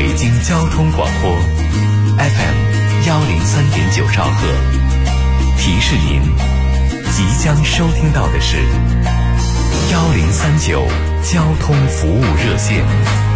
北京交通广播 FM103.9兆赫。提示您，即将收听到的是1039交通服务热线。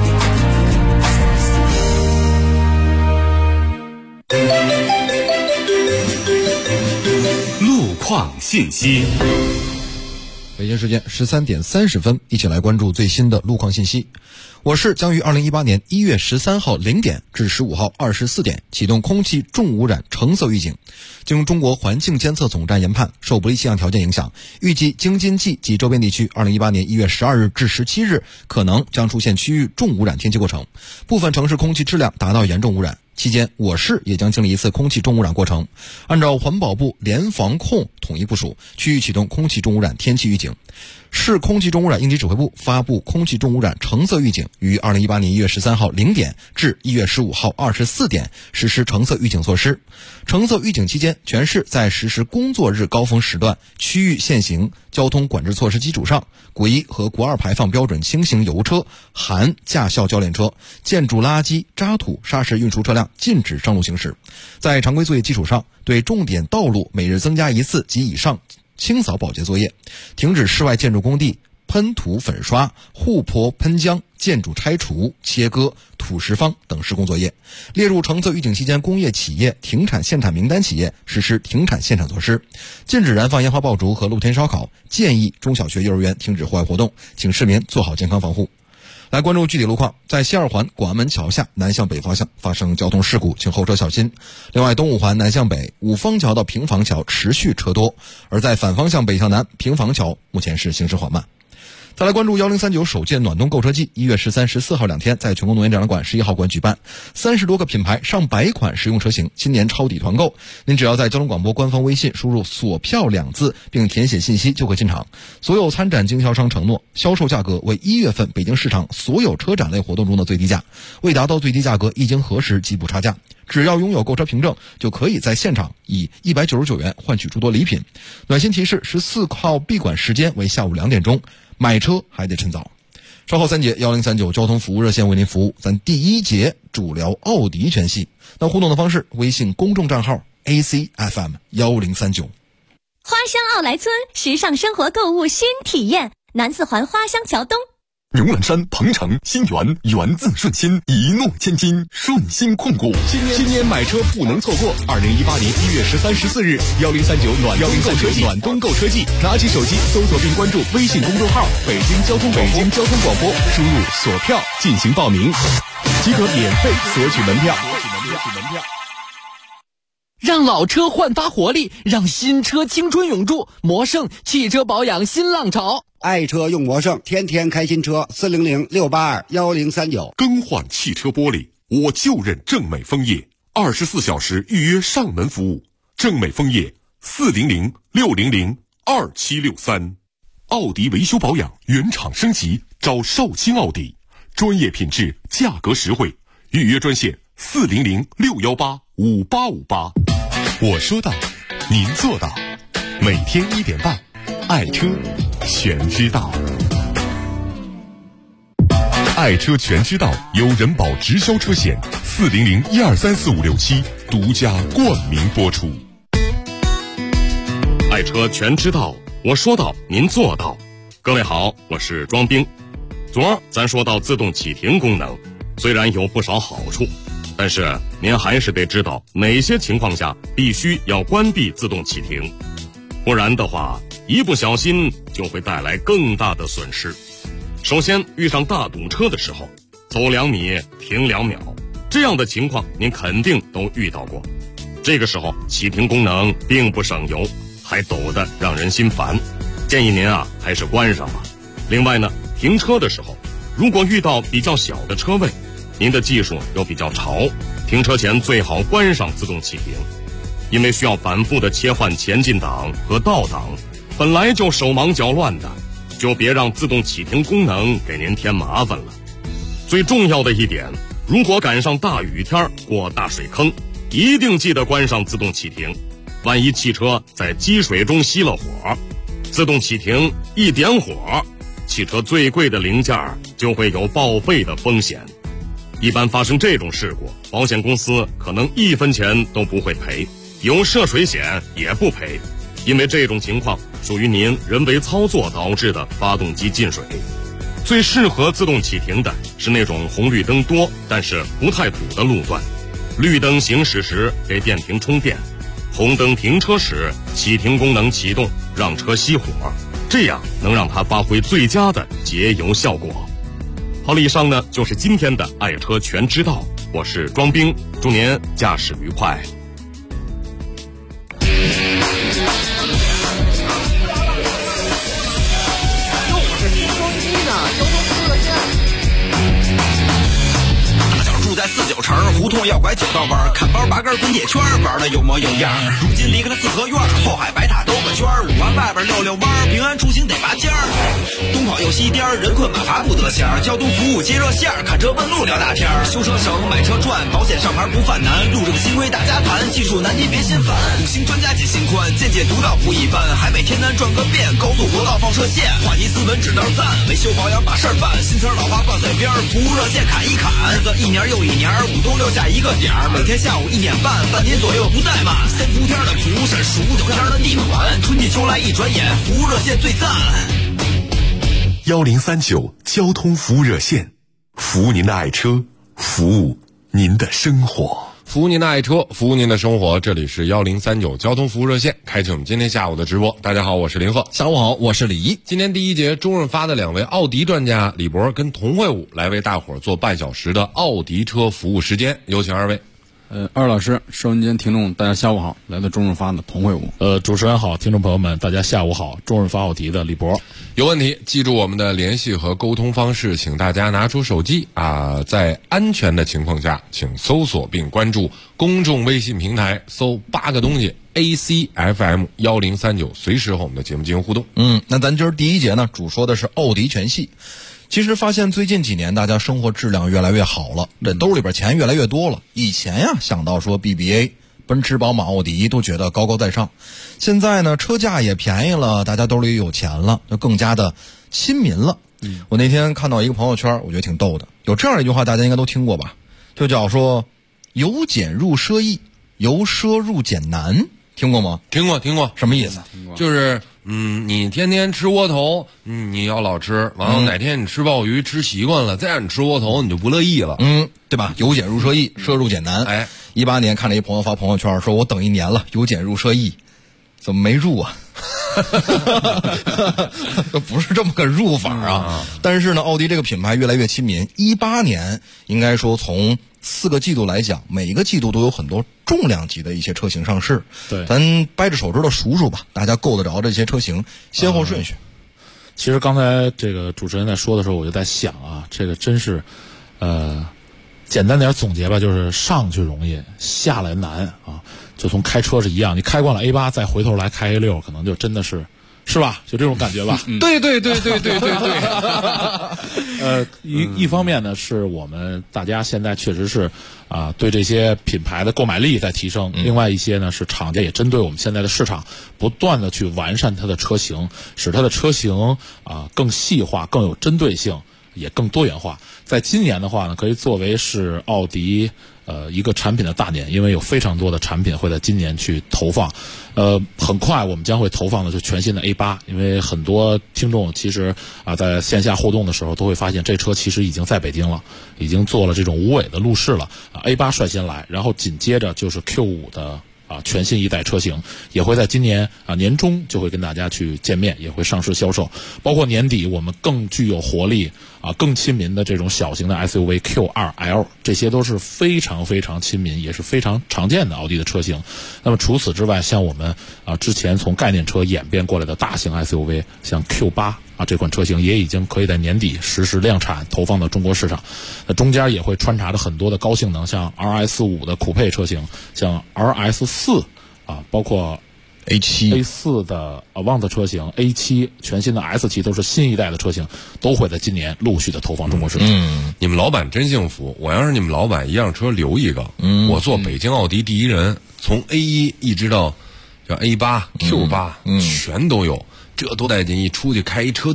路况信息。 北京时间13点30分，一起来关注最新的路况信息。我市将于2018年1月13号0点至15号24点启动空气重污染橙色预警。经中国环境监测总站研判，受不利气象条件影响，预计京津冀及周边地区2018年1月12日至17日可能将出现区域重污染天气过程，部分城市空气质量达到严重污染。期间，我市也将经历一次空气重污染过程。按照环保部联防控统一部署，区域启动空气重污染天气预警。市空气重污染应急指挥部发布空气重污染橙色预警，于2018年1月13号0点至1月15号24点实施橙色预警措施。橙色预警期间，全市在实施工作日高峰时段区域限行交通管制措施基础上，国一和国二排放标准轻型油车含驾校教练车、建筑垃圾、渣土、砂石运输车辆禁止上路行驶。在常规作业基础上，对重点道路每日增加1次及以上清扫保洁作业，停止室外建筑工地喷涂粉刷、护坡喷浆、建筑拆除、切割、土石方等施工作业。列入橙色预警期间工业企业停产限产名单企业实施停产限产措施，禁止燃放烟花爆竹和露天烧烤，建议中小学幼儿园停止户外活动，请市民做好健康防护。来关注具体路况，在西二环广安门桥下南向北方向发生交通事故，请后车小心。另外，东五环南向北五方桥到平房桥持续车多，而在反方向北向南平房桥目前是行驶缓慢。再来关注1039首届暖冬购车季，1月13、14号2天在全国农业展览馆11号馆举办，30多个品牌上百款实用车型新年抄底团购。您只要在交通广播官方微信输入锁票2字并填写信息就可进场。所有参展经销商承诺销售价格为1月份北京市场所有车展类活动中的最低价，未达到最低价格一经核实即不差价。只要拥有购车凭证，就可以在现场以199元换取诸多礼品。暖心提示：14号闭馆时间为下午2点钟，买车还得趁早。稍后3节1039交通服务热线为您服务。咱第1节主聊奥迪全系。那互动的方式，微信公众账号 ACFM1039。 花乡奥莱村，时尚生活购物新体验，南四环花乡桥东。 牛栏山、鹏城、新源，源自顺心，一诺千金，顺心控股。新年买车不能错过！2018年1月13、14日，1039暖冬购车季，拿起手机搜索并关注微信公众号“北京交通广播”，输入锁票进行报名，即可免费索取门票。 让老车焕发活力，让新车青春永驻。魔胜汽车保养新浪潮， 爱车用魔胜，天天开新车。400-682-1039。 更换汽车玻璃，我就认正美枫叶，24小时预约上门服务。正美枫叶400-600-2763。奥迪维修保养原厂升级，找少卿奥迪，专业品质，价格实惠。预约专线400-618-5858。我说到，您做到。每天1点半，爱车全知道。爱车全知道由人保直销车险400-1234567独家冠名播出。 爱车全知道，我说到您做到。各位好，我是庄兵。昨儿咱说到自动启停功能，虽然有不少好处，但是您还是得知道哪些情况下必须要关闭自动启停，不然的话一不小心就会带来更大的损失。首先，遇上大堵车的时候，走2米停2秒，这样的情况您肯定都遇到过。这个时候启停功能并不省油，还抖得让人心烦，建议您还是关上吧。另外呢，停车的时候如果遇到比较小的车位，您的技术又比较潮，停车前最好关上自动启停，因为需要反复的切换前进档和倒档，本来就手忙脚乱的，就别让自动启停功能给您添麻烦了。最重要的一点，如果赶上大雨天过大水坑，一定记得关上自动启停，万一汽车在积水中熄了火，自动启停一点火，汽车最贵的零件就会有报废的风险。 一般发生这种事故，保险公司可能1分钱都不会赔，有涉水险也不赔，因为这种情况属于您人为操作导致的发动机进水。最适合自动启停的是那种红绿灯多但是不太堵的路段，绿灯行驶时给电瓶充电，红灯停车时启停功能启动，让车熄火，这样能让它发挥最佳的节油效果。好了，以上呢就是今天的爱车全知道，我是庄兵，祝您驾驶愉快。 在49城胡同要拐9道弯，看包拔根滚铁圈，玩的有模有样。如今离开了四合院，后海白塔兜个圈，5环外边溜弯，平安出行得拔尖儿。东跑又西颠，人困马乏不得闲，交通服务接热线，看车问路聊大天。修车省，买车赚，保险上牌不犯难，路上新规大家谈，技术难题别心烦。5星专家解心宽，见解独到不一般，海北天南转个遍，高速国道放射线，话题斯文指道赞，维修保养把事儿办，新车老花放在边，服务热线砍一砍，日子一年又一年，5东6下一个点儿，每天下午1点半，半天左右不怠慢。3伏天的普审，15、9天的地款，春季秋来一转眼，服务热线最赞。 1039交通服务热线，服务您的爱车，服务您的生活。 服务您的爱车，服务您的生活。这里是1039交通服务热线，开启我们今天下午的直播。大家好，我是林鹤。 下午好，我是李一。 今天第一节中润发的2位奥迪专家李博跟童慧武来为大伙儿做半小时的奥迪车服务时间，有请2位。 二老师，收音间听众大家下午好，来自中润发的童慧武。 主持人好，听众朋友们大家下午好，中润发奥迪的李博。 有问题记住我们的联系和沟通方式，请大家拿出手机在安全的情况下请搜索并关注公众微信平台，搜8个东西 ACFM 1039，随时和我们的节目进行互动。 那咱今儿第一节呢，主说的是奥迪全系。其实发现最近几年大家生活质量越来越好了，这兜里边钱越来越多了。以前呀想到说 BBA 奔驰宝马奥迪都觉得高高在上，现在呢车价也便宜了，大家兜里有钱了，就更加的亲民了。我那天看到一个朋友圈，我觉得挺逗的，有这样一句话大家应该都听过吧，就叫说由俭入奢易，由奢入俭难，听过吗？ 听过。 什么意思？ 就是你天天吃窝头，你要老吃，完了哪天你吃鲍鱼吃习惯了，再让你吃窝头你就不乐意了， 对吧？由俭入奢易，奢入俭难。18年看了一朋友发朋友圈说，我等1年了，由俭入奢易，怎么没入啊？不是这么个入法啊。但是呢，奥迪这个品牌越来越亲民。18年应该说从4个季度来讲，每一个季度都有很多重量级的一些车型上市。 对， 咱掰着手指头数数吧，大家够得着这些车型先后顺序。 其实刚才这个主持人在说的时候，我就在想这个真是简单点总结吧，就是上去容易下来难啊，就从开车是一样，你开惯了 A8 再回头来开 A6， 可能就真的是吧？就这种感觉吧。 对。 一方面呢，是我们大家现在确实是对这些品牌的购买力在提升。另外一些呢，是厂家也针对我们现在的市场，不断的去完善它的车型，使它的车型更细化、更有针对性，也更多元化。在今年的话呢，可以作为是奥迪一个产品的大年，因为有非常多的产品会在今年去投放。很快我们将会投放的就全新的 A8， 因为很多听众其实在线下互动的时候都会发现，这车其实已经在北京了，已经做了这种无尾的路试了。A8 率先来，然后紧接着就是 Q5 的全新一代车型，也会在今年年中就会跟大家去见面，也会上市销售。包括年底我们更具有活力更亲民的这种小型的 SUV Q2L， 这些都是非常非常亲民，也是非常常见的奥迪的车型。那么除此之外，像我们之前从概念车演变过来的大型 SUV， 像 Q8这款车型也已经可以在年底实施量产投放到中国市场。那中间也会穿插着很多的高性能，像 RS5 的酷配车型，像 RS4 包括 A4 的Avant 车型， A7 全新的 S7 都是新一代的车型，都会在今年陆续的投放中国市场。 你们老板真幸福，我要是你们老板，一样车留一个，我做北京奥迪第一人，从 A1 一直到叫 A8 Q8 全都有，这多带劲！一出去开一车队，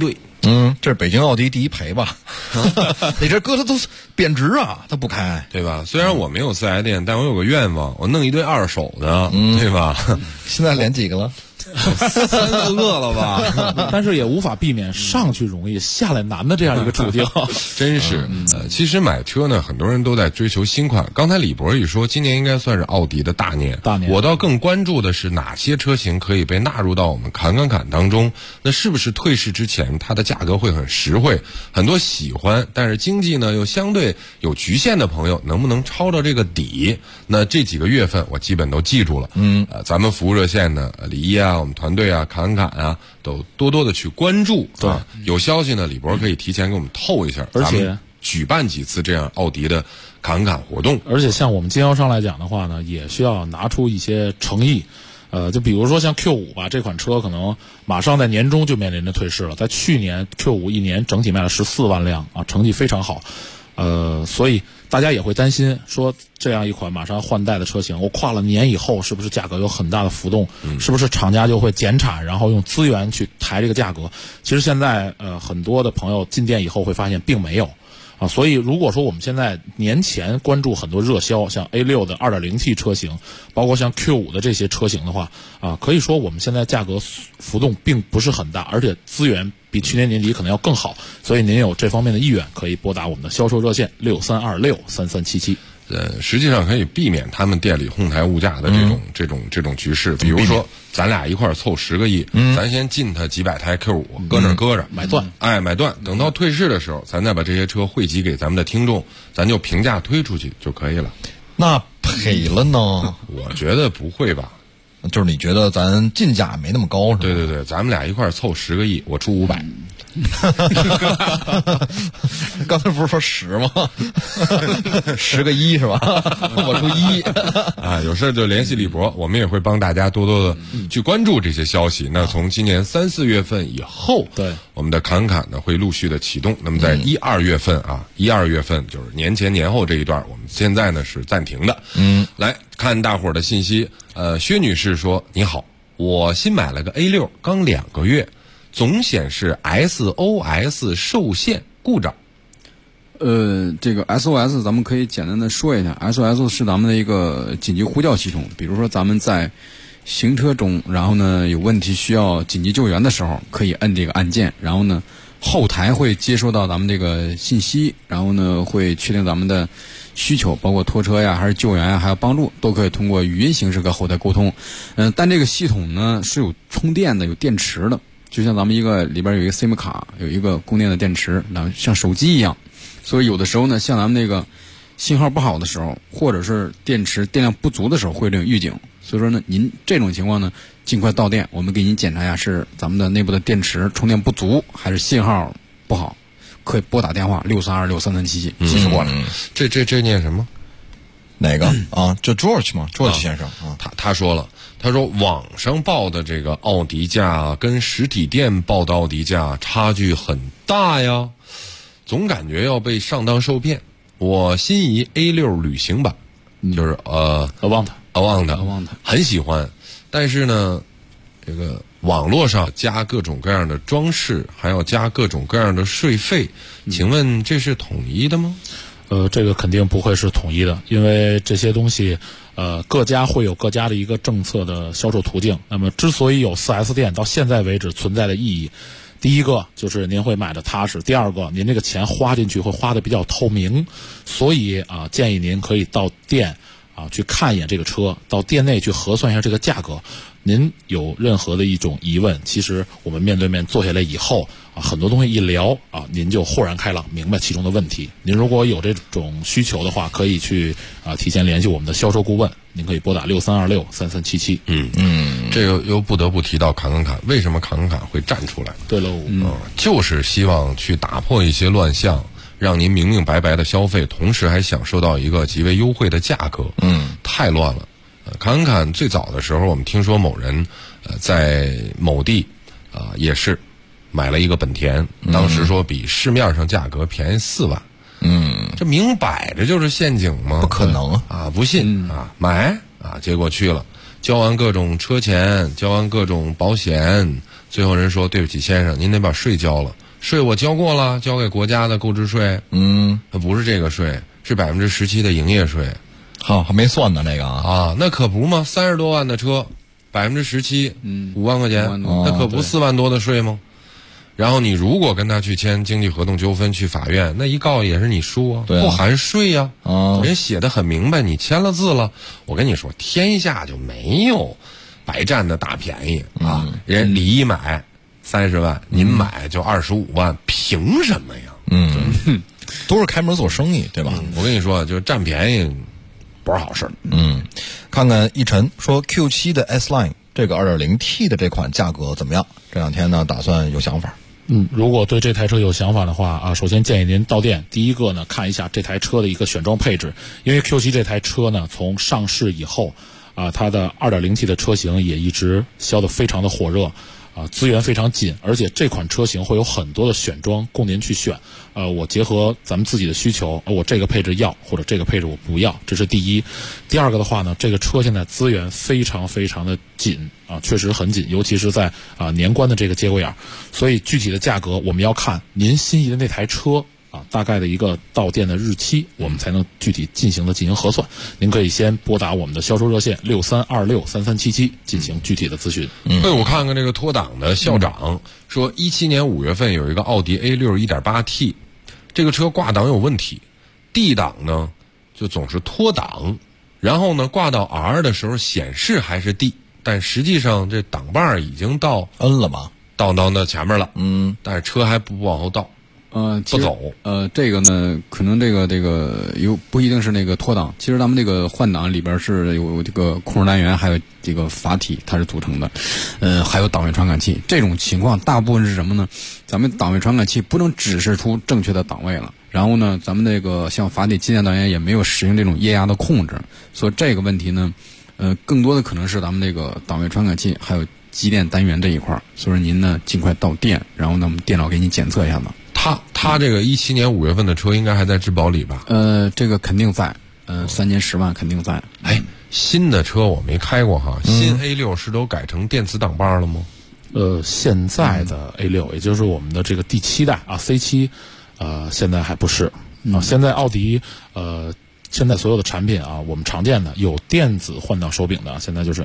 这是北京奥迪第一赔吧？你这搁它都贬值啊，它不开， 对吧？虽然我没有4S店，但我有个愿望，我弄一堆二手的，对吧？ 现在连几个了 ？3、4个了吧？ 但是也无法避免上去容易下来难的这样一个处境。 真是，其实买车呢，很多人都在追求新款。刚才李博一说，今年应该算是奥迪的大年。我倒更关注的是哪些车型可以被纳入到我们侃当中。那是不是退市之前它的价格会很实惠？很多喜欢但是经济呢又相对有局限的朋友，能不能抄到这个底？那这几个月份我基本都记住了。咱们服务热线呢，李一啊，我们团队啊，侃啊，都多多的去关注。对，有消息呢，李博可以提前给我们透一下， 而且咱们举办几次这样奥迪的侃活动。 而且像我们经销商来讲的话呢，也需要拿出一些诚意。就比如说像 Q5 吧，这款车可能马上在年中就面临着退市了。在去年 Q5 一年整体卖了14万辆啊，成绩非常好。所以大家也会担心说，这样一款马上换代的车型，我跨了年以后，是不是价格有很大的浮动？是不是厂家就会减产，然后用资源去抬这个价格？其实现在很多的朋友进店以后会发现并没有。所以如果说我们现在年前关注很多热销，像 A6 的 2.0T 车型，包括像 Q5 的这些车型的话，可以说我们现在价格浮动并不是很大，而且资源比去年年底可能要更好。所以您有这方面的意愿，可以拨打我们的销售热线63263377。 实际上可以避免他们店里哄抬物价的这种局势。比如说，咱俩一块儿凑10个亿，咱先进他几百台 Q5，搁那儿搁着买断， 买断。等到退市的时候，咱再把这些车汇集给咱们的听众，咱就平价推出去就可以了。 那赔了呢？ 我觉得不会吧。 就是你觉得咱进价没那么高是吧？ 对，咱们俩一块儿凑10个亿，我出500。 刚才不是说10吗？10个1是吧？我出1 啊，有事就联系李博，我们也会帮大家多多的去关注这些消息。那从今年3、4月份以后， 对我们的侃呢会陆续的启动。那么在1、2月份啊，1、2月份就是年前年后这一段，我们现在呢是暂停的。来看大伙儿的信息。薛女士说：“你好，我新买了个 A6，刚2个月。”总显示 SOS 受限故障。 这个 SOS 咱们可以简单的说一下 ，SOS 是咱们的一个紧急呼叫系统。比如说咱们在行车中，然后呢有问题需要紧急救援的时候，可以摁这个按键，然后呢后台会接收到咱们这个信息，然后呢会确定咱们的需求，包括拖车呀，还是救援呀，还有帮助，都可以通过语音形式跟后台沟通。但这个系统呢是有充电的，有电池的。就像咱们里边有一个 SIM 卡，有一个供电的电池，然后像手机一样。所以有的时候呢，像咱们那个信号不好的时候，或者是电池电量不足的时候，会有这种预警。所以说呢，您这种情况呢，尽快到店，我们给您检查一下是咱们的内部的电池充电不足，还是信号不好，可以拨打电话63263377及时过来。 这念什么？ 哪个啊？这 George 吗 ？George 先生啊， 他说了。他说网上报的这个奥迪价跟实体店报的奥迪价差距很大呀，总感觉要被上当受骗。我心仪 A6 旅行版，就是 Avant 很喜欢，但是呢，这个网络上加各种各样的装饰，还要加各种各样的税费，请问这是统一的吗？ 这个肯定不会是统一的，因为这些东西，各家会有各家的一个政策的销售途径。那么，之所以有 4S 店到现在为止存在的意义，第一个就是您会买的踏实，第二个您这个钱花进去会花的比较透明，所以建议您可以到店去看一眼这个车，到店内去核算一下这个价格。您有任何的一种疑问，其实我们面对面坐下来以后很多东西一聊您就豁然开朗，明白其中的问题。您如果有这种需求的话，可以去提前联系我们的销售顾问，您可以拨打63263377。 这个又不得不提到侃，为什么侃会站出来？ 对喽， 就是希望去打破一些乱象，让您明明白白的消费，同时还享受到一个极为优惠的价格。太乱了。侃最早的时候，我们听说某人在某地也是买了一个本田，当时说比市面上价格便宜4万。这明摆着就是陷阱吗？ 不可能啊！不信买结果去了，交完各种车钱，交完各种保险，最后人说对不起先生，您得把税交了。 税我交过了，交给国家的购置税。不是这个税，是17%的营业税。 好，还没算呢这个啊，那可不嘛，30多万的车，17%，5万块钱，那可不4万多的税吗？然后你如果跟他去签经济合同纠纷，去法院，那一告也是你输啊，不含税呀。人写的很明白，你签了字了。我跟你说，天下就没有白占的大便宜啊！人李一买30万，您买就25万，凭什么呀？ 都是开门做生意，对吧？ 我跟你说，就占便宜不是好事。 看看一晨说 Q7 的 S Line 这个 2.0T 的这款价格怎么样？这两天呢，打算有想法。 如果对这台车有想法的话啊，首先建议您到店，第一个呢看一下这台车的一个选装配置，因为 Q7 这台车呢从上市以后啊，它的 2.0T 的车型也一直销得非常的火热。资源非常紧，而且这款车型会有很多的选装供您去选。我结合咱们自己的需求，我这个配置要，或者这个配置我不要，这是第一。第二个的话呢，这个车现在资源非常非常的紧啊，确实很紧，尤其是在年关的这个节骨眼，所以具体的价格我们要看您心仪的那台车。大概的一个到店的日期，我们才能具体进行核算。您可以先拨打我们的销售热线63263377进行具体的咨询。 我看看这个脱档的校长说，17年5月份有一个奥迪 A6 1.8T， 这个车挂档有问题 ，D 档呢就总是脱档，然后呢挂到 R 的时候显示还是 D， 但实际上这档把已经到 N 了嘛， 到那前面了，但是车还不往后倒。不走。 这个呢，可能这个不一定是那个脱档。其实咱们这个换挡里边是有这个控制单元，还有这个阀体，它是组成的。还有档位传感器。这种情况大部分是什么呢？咱们档位传感器不能指示出正确的档位了。然后呢，咱们那个像阀体机电单元也没有实行这种液压的控制，所以这个问题呢，更多的可能是咱们这个档位传感器还有机电单元这一块。所以说您呢尽快到店，然后呢我们电脑给你检测一下子。 他这个17年5月份的车应该还在质保里吧？ 这个肯定在，3年10万肯定在。 新的车我没开过哈，新 A6 是都改成电磁挡把了吗？ 现在的 A6，也就是我们的这个第7代啊 C7，现在还不是啊。现在奥迪现在所有的产品啊，我们常见的有电子换挡手柄的，现在就是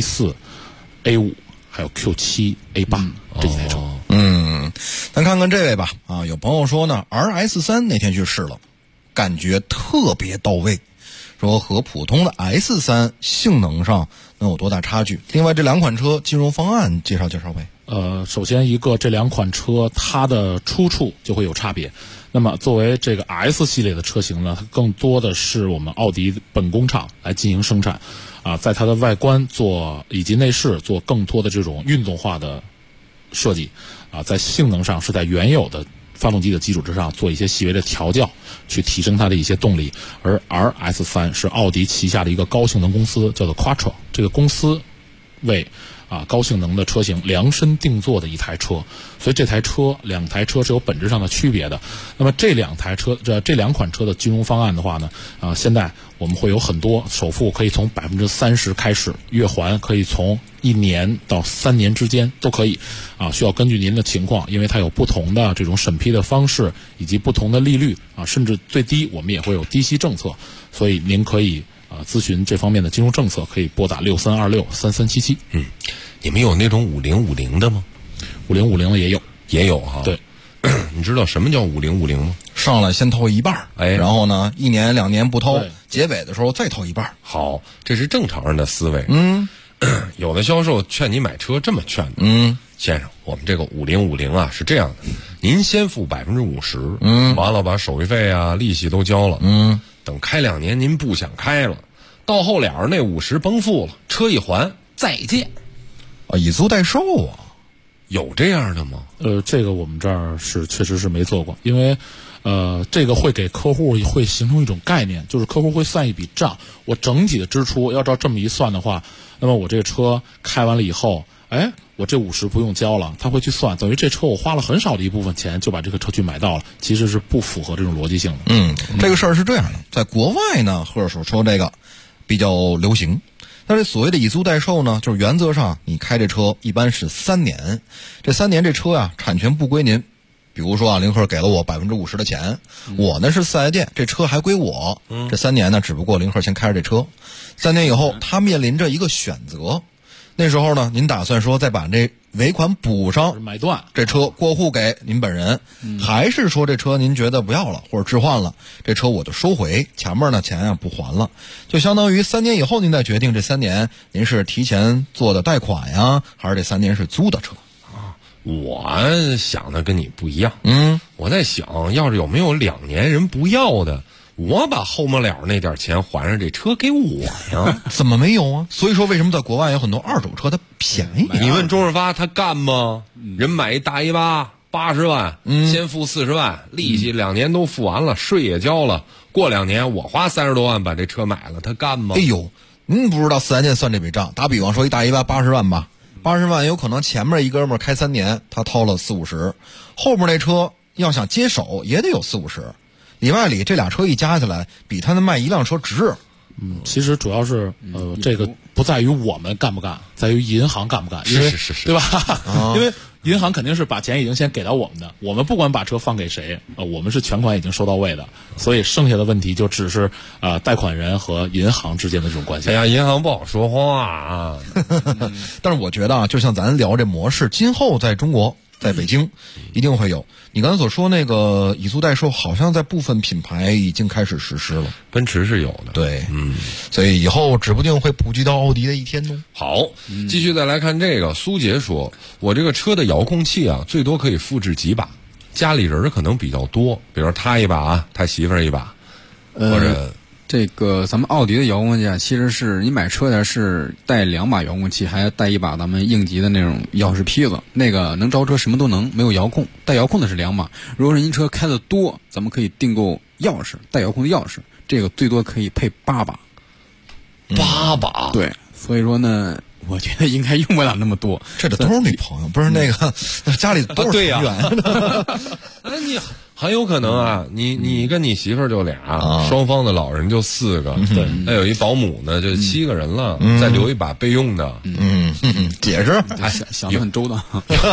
A4、A5 还有 Q7、A8这几台车。 咱看看这位吧啊，有朋友说呢 RS3 那天去试了，感觉特别到位，说和普通的 S3 性能上能有多大差距？另外这两款车金融方案介绍呗。 首先一个这两款车它的出处就会有差别。那么作为这个 S 系列的车型呢，它更多的是我们奥迪本工厂来进行生产在它的外观以及内饰做更多的这种运动化的设计在性能上是在原有的发动机的基础之上做一些细微的调教，去提升它的一些动力。而 RS3 是奥迪旗下的一个高性能公司，叫做 Quattro， 这个公司为高性能的车型量身定做的一台车，所以两台车是有本质上的区别的。那么这两款车的金融方案的话呢，现在我们会有很多首付可以从30%开始，月还可以从1年到3年之间都可以需要根据您的情况，因为它有不同的这种审批的方式以及不同的利率甚至最低我们也会有低息政策，所以您可以咨询这方面的金融政策，可以拨打63263377。 你们有那种5050的吗 ？5050的也有哈。 对， 你知道什么叫5050吗？ 上来先掏一半，然后呢1年2年不掏，结尾的时候再掏一半。 好，这是正常人的思维。有的销售劝你买车这么劝的。先生，我们这个5050是这样的，您先付50%，完了把手续费利息都交了，等开2年您不想开了，到后了那50甭付了，车一还再见。 以租代售有这样的吗？ 这个我们这儿确实是没做过，因为这个会给客户会形成一种概念，就是客户会算一笔账，我整体的支出要照这么一算的话，那么我这个车开完了以后，我这50不用交了，他会去算，等于这车我花了很少的一部分钱就把这个车去买到了，其实是不符合这种逻辑性的。 这个事儿是这样的，在国外呢，或者说这个比较流行。但是所谓的以租代售呢，就是原则上你开这车一般是3年，这3年这车产权不归您， 比如说啊，领克给了我50%的钱，我呢是4S店，这车还归我。这3年呢，只不过领克先开着这车，3年以后他面临着一个选择。那时候呢，您打算说再把这尾款补上， 买断这车过户给您本人，还是说这车您觉得不要了或者置换了，这车我就收回，前面呢钱不还了，就相当于3年以后您再决定这3年您是提前做的贷款呀，还是这3年是租的车。 我想的跟你不一样，我在想，要是有没有2年人不要的，我把后末了那点钱还上，这车给我呀？ 怎么没有啊？所以说为什么在国外有很多二手车它便宜？ 你问周润发他干吗？人买一大A8 80万，先付40万，利息2年都付完了，税也交了，过2年我花30多万把这车买了，他干吗？ 哎呦，您不知道4S店算这笔账，打比方说一大A8 80万吧，80万有可能前面一哥们儿开3年他掏了40-50，后面那车要想接手也得有40-50，里外里这俩车一加起来比他那卖一辆车值。 其实主要是这个不在于我们干不干，在于银行干不干，因为是对吧？因为银行肯定是把钱已经先给到我们的，我们不管把车放给谁，我们是全款已经收到位的，所以剩下的问题就只是贷款人和银行之间的这种关系。 哎呀，银行不好说话啊。 但是我觉得啊，就像咱聊这模式，今后在中国，在北京一定会有。你刚才所说那个以租代售，好像在部分品牌已经开始实施了， 奔驰是有的。 对，所以以后指不定会普及到奥迪的一天哦。 好，继续再来看这个。苏杰说，我这个车的遥控器啊，最多可以复制几把，家里人可能比较多，比如他一把，他媳妇儿一把，或者。 这个咱们奥迪的遥控器啊，其实是你买车的是带2把遥控器，还带一把咱们应急的那种钥匙坯子，那个能着车什么都能，没有遥控。带遥控的是2把。如果是您车开的多，咱们可以订购钥匙，带遥控的钥匙，这个最多可以配8把。 8把？ 对，所以说呢，我觉得应该用不了那么多。 这都是女朋友，不是那个家里都是成员。 那你很有可能啊，你跟你媳妇儿就俩，双方的老人就4个，对，那有一保姆呢，就7个人了，再留一把备用的。 解释， 想得很周到。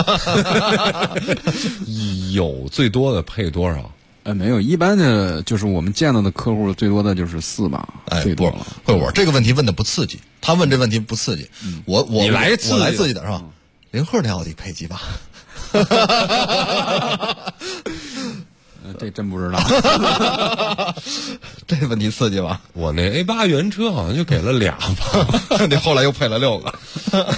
有最多的配多少？ 没有，一般的就是我们见到的客户最多的就是4把，最多了。 我这个问题问的不刺激，他问这问题不刺激，我来刺激的是吧？领克那奥迪配几把？ 这真不知道。 这问题刺激吧？ 我那 A8 原车好像就给了2把， 那后来又配了6个。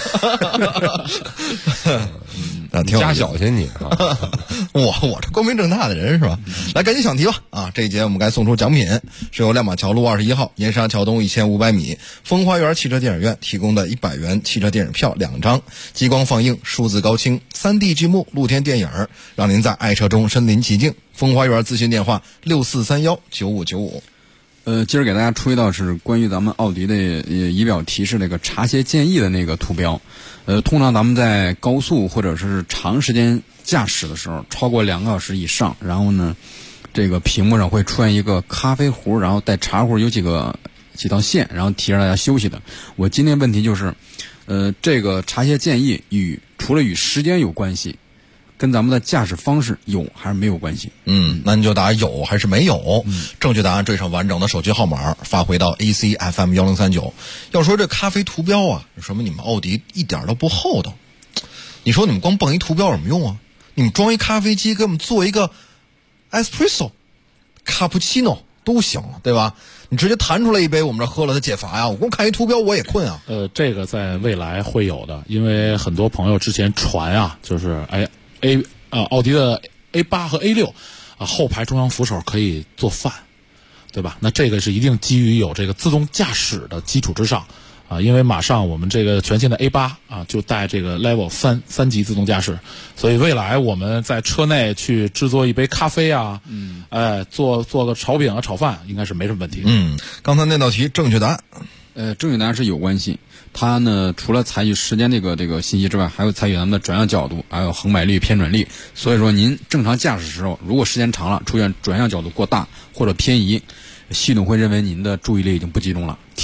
加小些你啊！ 我这光明正大的人是吧？来，赶紧想题吧！啊，这一节我们该送出奖品，是由亮马桥路21号盐沙桥东1500米风花园汽车电影院提供的100元汽车电影票2张，激光放映、数字高清、3D 剧目、露天电影，让您在爱车中身临其境。风花园咨询电话64319595。 今儿给大家出一道是关于咱们奥迪的仪表提示那个茶歇建议的那个图标。通常咱们在高速或者是长时间驾驶的时候，超过2个小时以上，然后呢，这个屏幕上会出现一个咖啡壶，然后带茶壶有几道线，然后提示大家休息的。我今天问题就是，这个茶歇建议除了与时间有关系，跟咱们的驾驶方式有还是没有关系？ 那你就答有还是没有？正确答案缀上完整的手机号码，发回到 ACFM1039。要说这咖啡图标啊，说明你们奥迪一点都不厚道。你说你们光蹦一图标有什么用啊？你们装一咖啡机，给我们做一个 espresso、卡布奇诺都行了，对吧？你直接弹出来一杯，我们这喝了它解乏呀！我光看一图标我也困啊。 这个在未来会有的，因为很多朋友之前传啊，就是奥迪的 A8 和 A6 后排中央扶手可以做饭，对吧？那这个是一定基于有这个自动驾驶的基础之上因为马上我们这个全新的 A8 就带这个 Level 3级自动驾驶，所以未来我们在车内去制作一杯咖啡做个炒饼炒饭应该是没什么问题。 刚才那道题正确答案。 正确答案是有关系。它呢，除了采取时间这个信息之外，还有采取咱们的转向角度，还有横摆力、偏转力。所以说，您正常驾驶的时候，如果时间长了出现转向角度过大或者偏移，系统会认为您的注意力已经不集中了，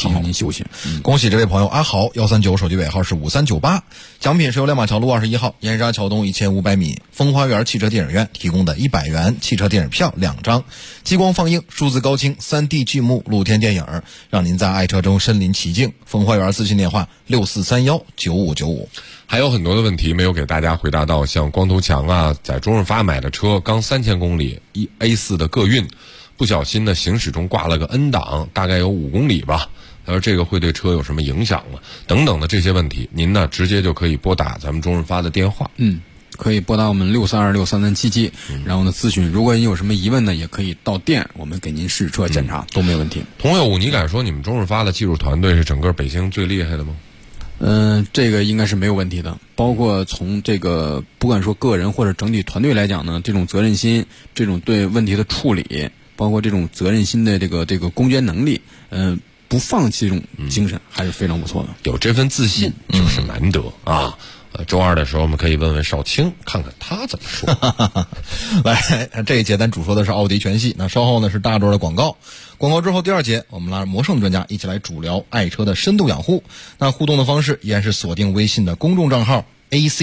提醒您休息。 恭喜这位朋友阿豪139，手机尾号是5398，奖品是由亮马桥路21号燕莎桥东1500米风花园汽车电影院提供的100元汽车电影票2张，激光放映、数字高清、3D 剧目露天电影，让您在爱车中身临其境。风花园咨询电话64319595。 还有很多的问题没有给大家回答到，像光头强啊，在中润发买的车刚3000公里，A4 的个运，不小心呢行驶中挂了个 N 档，大概有5公里吧。他说这个会对车有什么影响吗？等等的这些问题，您呢直接就可以拨打咱们中润发的电话。 可以拨打我们632633777，然后呢咨询。如果您有什么疑问呢，也可以到店，我们给您试车检查，都没有问题。 童友，你敢说你们中润发的技术团队是整个北京最厉害的吗？ 这个应该是没有问题的。包括从这个不管说个人或者整体团队来讲呢，这种责任心，这种对问题的处理，包括这种责任心的这个攻坚能力，不放弃这种精神，还是非常不错的。 有这份自信就是难得啊。周二的时候我们可以问问少卿，看看他怎么说。 来，这一节咱主说的是奥迪全系，那稍后呢是大段的广告。广告之后第二节，我们拉魔圣专家一起来主聊爱车的深度养护。那互动的方式依然是锁定微信的公众账号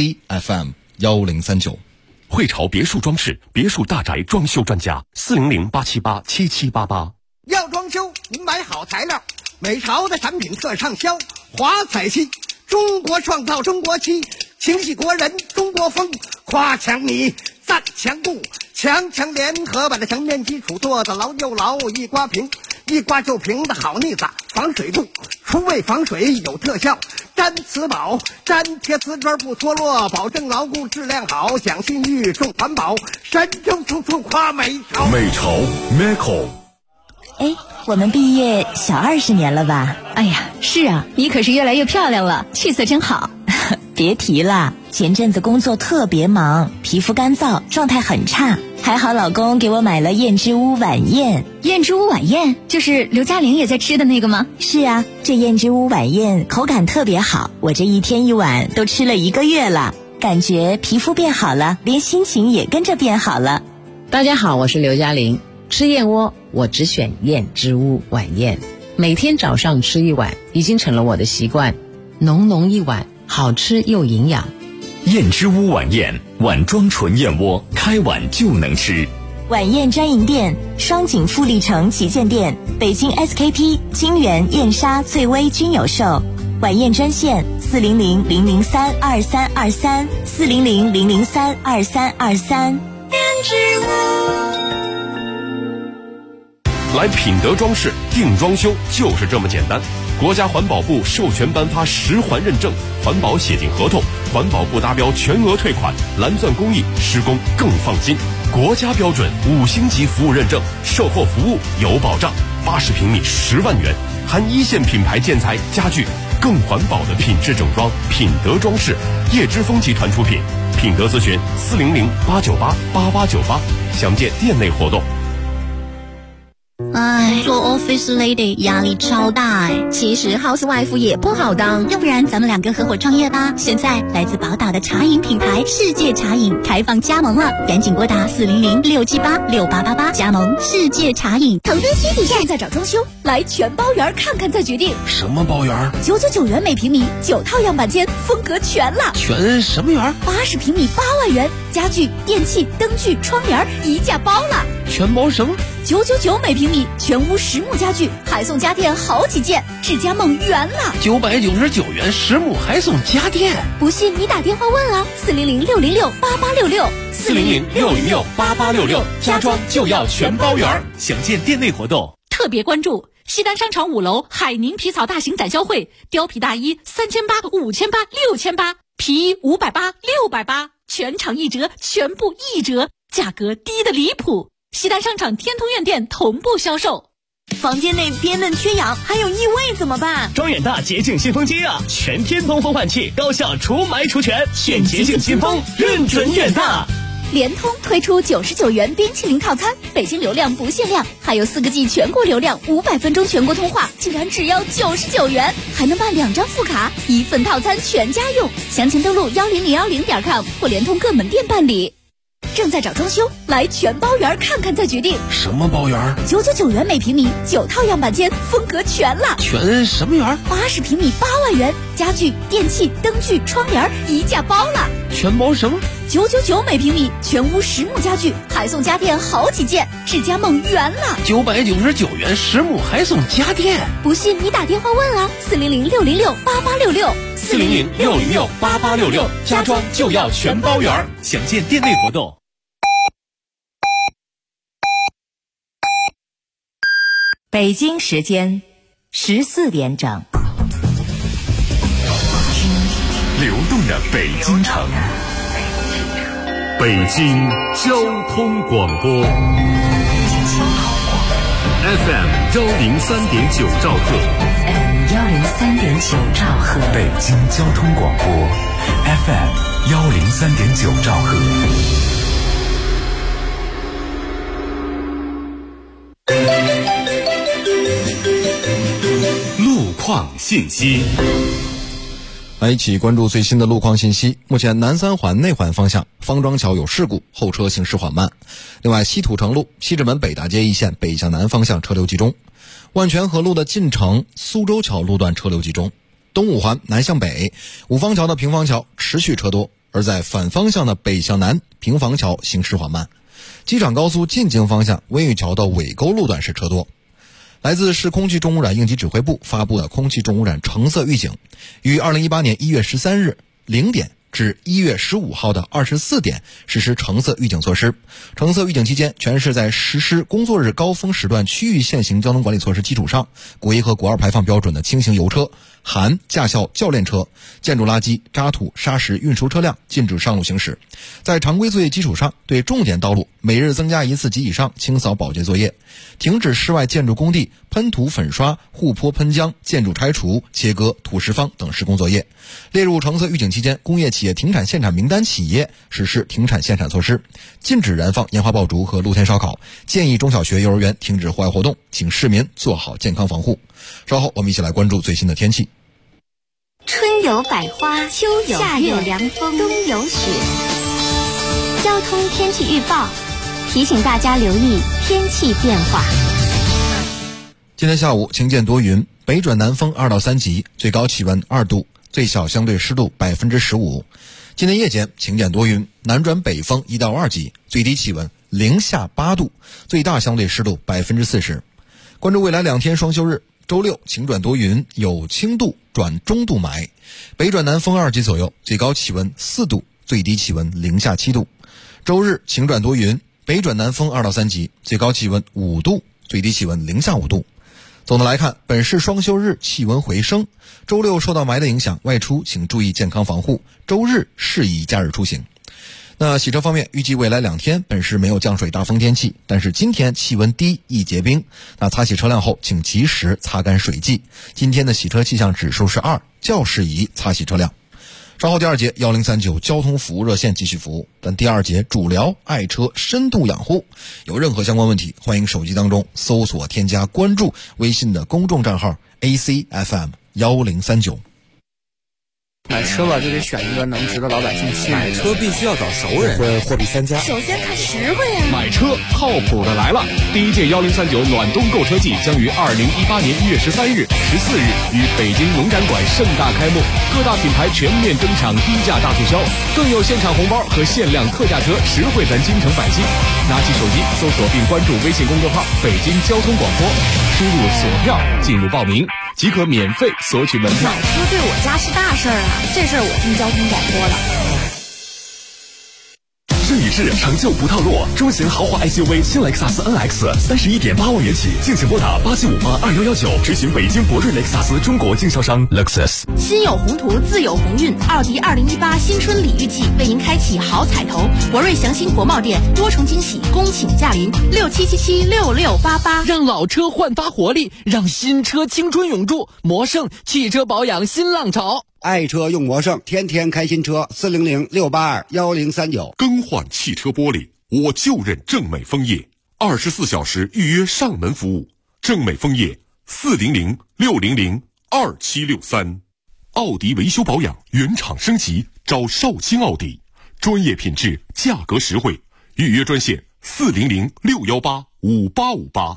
ACFM1039。 汇潮别墅装饰，别墅大宅装修专家，400-878-7788。 要装修，您买好材料，美潮的产品特畅销，华彩漆。中国创造中国漆，情系国人中国风，夸强你赞强固，强强联合把这墙面基础做得牢又牢，一刮平一刮就平的好腻子，防水度除味防水有特效，粘瓷宝粘贴瓷砖不脱落，保证牢固质量好，讲信誉重环保，神州处处夸美潮。 美潮 Meco。 哎，我们毕业小20年了吧？哎呀，是啊，你可是越来越漂亮了，气色真好。别提了，前阵子工作特别忙，皮肤干燥，状态很差。还好老公给我买了燕之屋晚宴。燕之屋晚宴就是刘嘉玲也在吃的那个吗？是啊，这燕之屋晚宴口感特别好，我这一天一碗都吃了1个月了，感觉皮肤变好了，连心情也跟着变好了。 大家好，我是刘嘉玲。吃燕窝我只选燕之屋晚宴，每天早上吃1碗已经成了我的习惯，浓浓一碗，好吃又营养。 燕之屋晚宴，碗装纯燕窝，开碗就能吃。 晚宴专营店：双井富力城旗舰店、北京 SKP、金源、燕莎、翠微均有售。晚宴专线400-003-2323，400-003-2323。燕之屋。 来品德装饰定装修就是这么简单。国家环保部授权颁发10环认证，环保写进合同，环保部达标全额退款，蓝钻工艺，施工更放心。国家标准5星级服务认证，售后服务有保障。80平米10万元，含1线品牌建材家具，更环保的品质整装。品德装饰，叶之峰集团出品。品德咨询400-898-8898，详见店内活动。 哎，做 office lady 压力超大哎。其实 housewife 也不好当， 要不然咱们2个合伙创业吧。现在来自宝岛的茶饮品牌世界茶饮开放加盟了，赶紧拨打400-678-6888加盟世界茶饮。 投资新体验，在找装修，来全包园看看再决定。 什么包园 ？999元每平米，9套样板间，风格全了。 全什么园 ？80平米8万元，家具、电器、灯具、窗帘一价包了。 全包什么 ？999每平米，全屋实木家具，还送家电好几件，智家梦圆了。 999元实木还送家电， 不信你打电话问啊，400-606-8866，400-606-8866， 家装就要全包圆，详见店内活动。 特别关注西单商场5楼海宁皮草大型展销会，貂皮大衣3800、5800、6800，皮衣580、680，全场1折，全部1折，价格低得离谱。西单商场天通苑店同步销售。 房间内憋闷缺氧还有异味怎么办？ 装远大洁净新风机啊，全天通风换气，高效除霾除醛，选洁净新风，认准远大。 联通推出99元冰淇淋套餐，北京流量不限量，还有4个G 全国流量，500分钟全国通话，竟然只要99元，还能办2张副卡，1份套餐全家用。详情登录10010.com或联通各门店办理。 正在找装修，来全包园看看再决定。 什么包园 ？999元每平米，9套样板间，风格全了。 全什么园 ？80平米8万元，家具、电器、灯具、窗帘一价包了。 全包什么 ？999每平米，全屋实木家具，还送家电好几件，智家梦圆了。 999元实木还送家电， 不信你打电话问啊，400-606-8866，400-606-8866， 家装就要全包圆，详见店内活动。 北京时间14点整。 流动的北京城， 北京交通广播 FM 103.9兆赫 103.9兆赫， 北京交通广播 FM 103.9兆赫。 路况信息。 来一起关注最新的路况信息。目前南三环内环方向方庄桥有事故，后车行驶缓慢。另外，西土城路西直门北大街一线北向南方向车流集中，万泉河路的进城苏州桥路段车流集中。东五环南向北五方桥的平房桥持续车多，而在反方向的北向南平房桥行驶缓慢。机场高速进京方向温榆桥的尾沟路段是车多。来自市空气重污染应急指挥部发布的空气重污染橙色预警，于2018年1月13日0点至1月15号的24点实施橙色预警措施。橙色预警期间，全市在实施工作日高峰时段区域限行交通管理措施基础上，国1和国2排放标准的轻型油车、含驾校教练车、建筑垃圾、渣土、砂石运输车辆禁止上路行驶。在常规作业基础上，对重点道路每日增加1次及以上清扫保洁作业，停止室外建筑工地喷涂粉刷、护坡喷浆、建筑拆除、切割、土石方等施工作业。列入橙色预警期间工业企业停产限产名单企业实施停产限产措施，禁止燃放烟花爆竹和露天烧烤，建议中小学幼儿园停止户外活动，请市民做好健康防护。稍后我们一起来关注最新的天气。 春有百花，秋有夏有凉风，冬有雪。交通天气预报提醒大家留意天气变化。 今天下午晴见多云，北转南风2到3级，最高气温2度，最小相对湿度15%。今天夜间晴见多云，南转北风1到2级，最低气温零下8度，最大相对湿度40%。关注未来2天双休日，周六晴转多云，有轻度转中度霾，北转南风2级左右，最高气温4度，最低气温零下7度。周日晴转多云，北转南风2到3级，最高气温5度，最低气温零下5度。总的来看，本市双休日气温回升，周六受到霾的影响，外出请注意健康防护，周日适宜假日出行。那洗车方面，预计未来2天本市没有降水大风天气，但是今天气温低易结冰，那擦洗车辆后请及时擦干水迹。今天的洗车气象指数是2，较适宜擦洗车辆。稍后第2节1039交通服务热线继续服务，但第2节主聊爱车深度养护。有任何相关问题，欢迎手机当中搜索添加关注微信的公众账号 ACFM1039。 买车吧，就得选一个能值得老百姓信任。 买车必须要找熟人，会货比三家。 首先看实惠啊！ 买车靠谱的来了！第1届1039暖冬购车季将于2018年1月13日、14日于北京农展馆盛大开幕，各大品牌全面登场低价大促销，更有现场红包和限量特价车，实惠咱京城百姓。拿起手机搜索并关注微信公众号“北京交通广播”，输入索票进入报名，即可免费索取门票。 买车对我家是大事儿啊，这事儿我听交通广播了。 这一致成就不套路，中型豪华 SUV 新雷克萨斯 NX 31.8万元起，敬请拨打87582119，执行北京博瑞雷克萨斯中国经销商 Lexus。 心有宏图，自有鸿运。奥迪2018新春礼遇季为您开启好彩头，博瑞祥兴国贸店多重惊喜，恭请驾临，67776688， 让老车焕发活力，让新车青春永驻。魔盛汽车保养新浪潮。 爱车用魔盛，天天开新车，400-682-1039。 更换汽车玻璃，我就认正美枫叶，24小时预约上门服务。正美枫叶400-600-2763。奥迪维修保养原厂升级，找少卿奥迪，专业品质，价格实惠， 预约专线400-618-5858。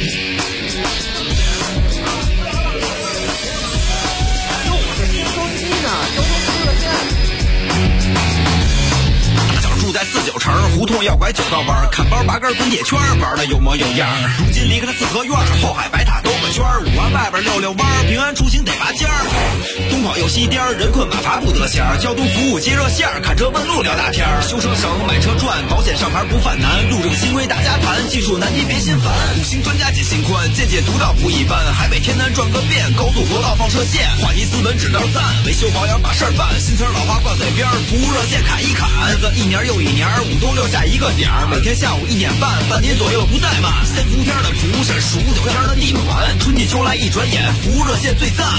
住在49城，胡同要拐9道弯，看包拔根滚铁圈，玩的有模有样。如今离开了四合院，后海白塔兜个圈，5环外边溜溜弯，平安出行得拔尖儿。东跑又西颠，人困马乏不得闲，交通服务接热线，看车问路聊大天，修车省买车赚，保险上牌不犯难，路政新规大家谈，技术难题别心烦。5星专家解心宽，见解独到不一般，海北天南转个遍，高速国道放射线，话题斯文指道赞，维修保养把事儿办，新词老话挂嘴边，服务热线砍一砍，日子一年又一年，5多6下一个点儿，每天下午1点半，半年左右不怠慢。三伏天的蒲是数9天的地暖，春季秋来一转眼，服务热线最赞。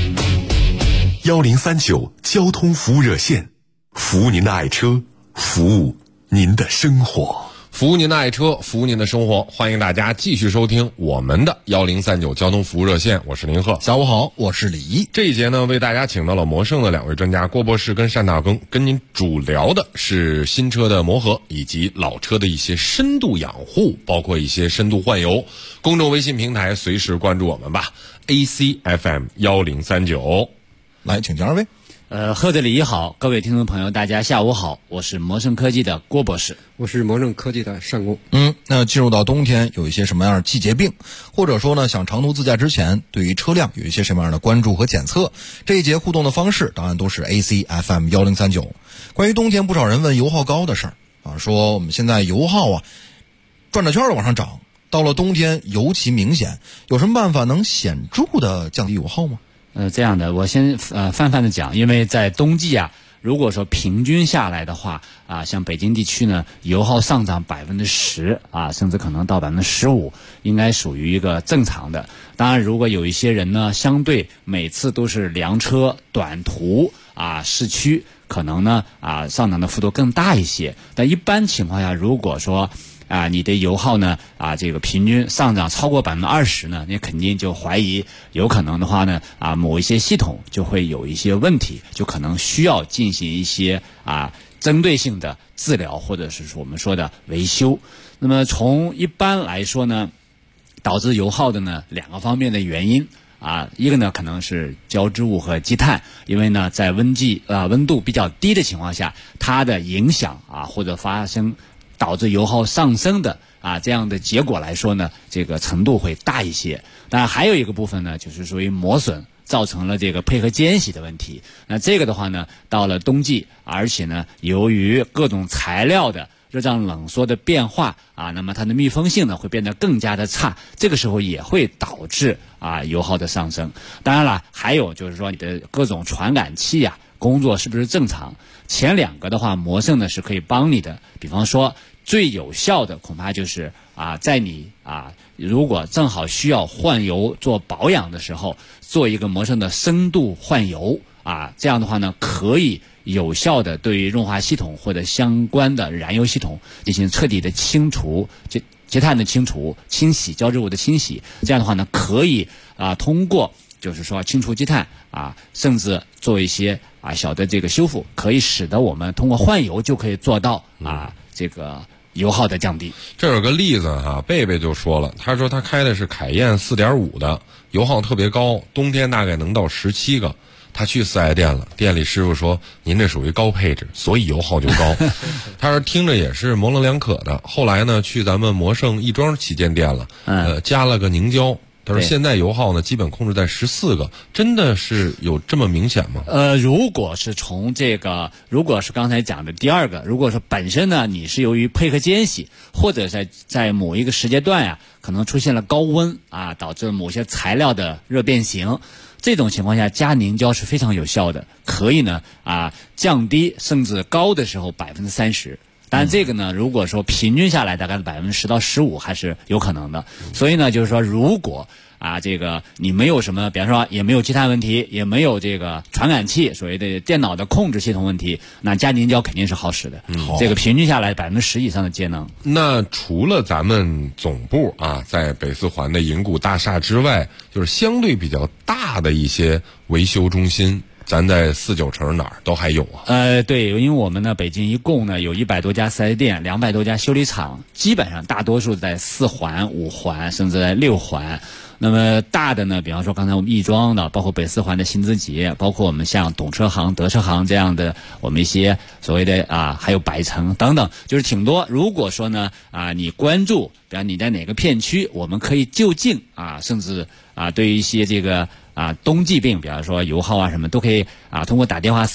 1039交通服务热线，服务您的爱车，服务您的生活。 服务您的爱车，服务您的生活，欢迎大家继续收听我们的1039交通服务热线，我是林鹤。 下午好，我是李一。 这一节呢，为大家请到了摩胜的2位专家郭博士跟单大庚，跟您主聊的是新车的磨合以及老车的一些深度养护，包括一些深度换油。公众微信平台随时关注我们吧 ，ACFM 1039。 来，请讲二位。 贺子李一好，各位听众朋友，大家下午好，我是摩胜科技的郭博士， 我是摩胜科技的单工。 那进入到冬天，有一些什么样的季节病，或者说呢，想长途自驾之前，对于车辆有一些什么样的关注和检测？这一节互动的方式，当然都是 ACFM 1039。关于冬天，不少人问油耗高的事儿啊，说我们现在油耗啊，转着圈的往上涨，到了冬天尤其明显，有什么办法能显著的降低油耗吗？ 这样的，我先泛泛的讲，因为在冬季啊，如果说平均下来的话啊，像北京地区呢，油耗上涨10%啊，甚至可能到15%，应该属于一个正常的。当然，如果有一些人呢，相对每次都是量车短途啊，市区可能呢上涨的幅度更大一些。但一般情况下，如果说你的油耗呢这个平均上涨超过20%呢，你肯定就怀疑有可能的话呢某一些系统就会有一些问题，就可能需要进行一些针对性的治疗，或者是我们说的维修。那么从一般来说呢，导致油耗的呢2个方面的原因一个呢可能是胶织物和积碳，因为呢在温度比较低的情况下，它的影响或者发生导致油耗上升的这样的结果来说呢，这个程度会大一些。当然还有一个部分呢，就是属于磨损造成了这个配合间隙的问题。那这个的话呢，到了冬季，而且呢由于各种材料的热胀冷缩的变化那么它的密封性呢会变得更加的差，这个时候也会导致油耗的上升。当然了，还有就是说你的各种传感器工作是不是正常？前2个的话，摩胜呢是可以帮你的。比方说最有效的恐怕就是在你如果正好需要换油做保养的时候，做一个摩胜的深度换油这样的话呢，可以有效的对于润滑系统或者相关的燃油系统进行彻底的清除，积碳的清除、清洗、胶织物的清洗。这样的话呢，可以通过就是说清除积碳甚至做一些小的这个修复，可以使得我们通过换油就可以做到这个油耗的降低。 这有个例子贝贝就说了，他说他开的是凯宴 4.5 的，油耗特别高，冬天大概能到17个。他去4S店了，店里师傅说您这属于高配置，所以油耗就高。他说听着也是模棱两可的。后来呢，去咱们摩胜亦庄旗舰店了，加了个凝胶。他说现在油耗呢基本控制在14个，真的是有这么明显吗？ 如果是从如果是刚才讲的第2个，如果说本身呢你是由于配合间隙，或者在某一个时间段可能出现了高温导致某些材料的热变形，这种情况下加凝胶是非常有效的，可以呢降低甚至高的时候30%。但这个呢，如果说平均下来大概10%到15%还是有可能的。所以呢，就是说如果这个你没有什么，比方说也没有积碳问题，也没有这个传感器所谓的电脑的控制系统问题，那加凝胶肯定是好使的。这个平均下来10%以上的节能。 那除了咱们总部在北四环的银谷大厦之外，就是相对比较大的一些维修中心， 咱在4、9城哪儿都还有啊。 对，因为我们呢北京一共呢有100多家4S店，200多家修理厂，基本上大多数在4环、5环，甚至在6环。那么大的呢，比方说刚才我们亦庄的，包括北4环的新资集，包括我们像懂车行、德车行这样的，我们一些所谓的还有百城等等，就是挺多。如果说呢你关注，比方你在哪个片区，我们可以就近甚至对于一些这个冬季病，比方说油耗什么，都可以通过打电话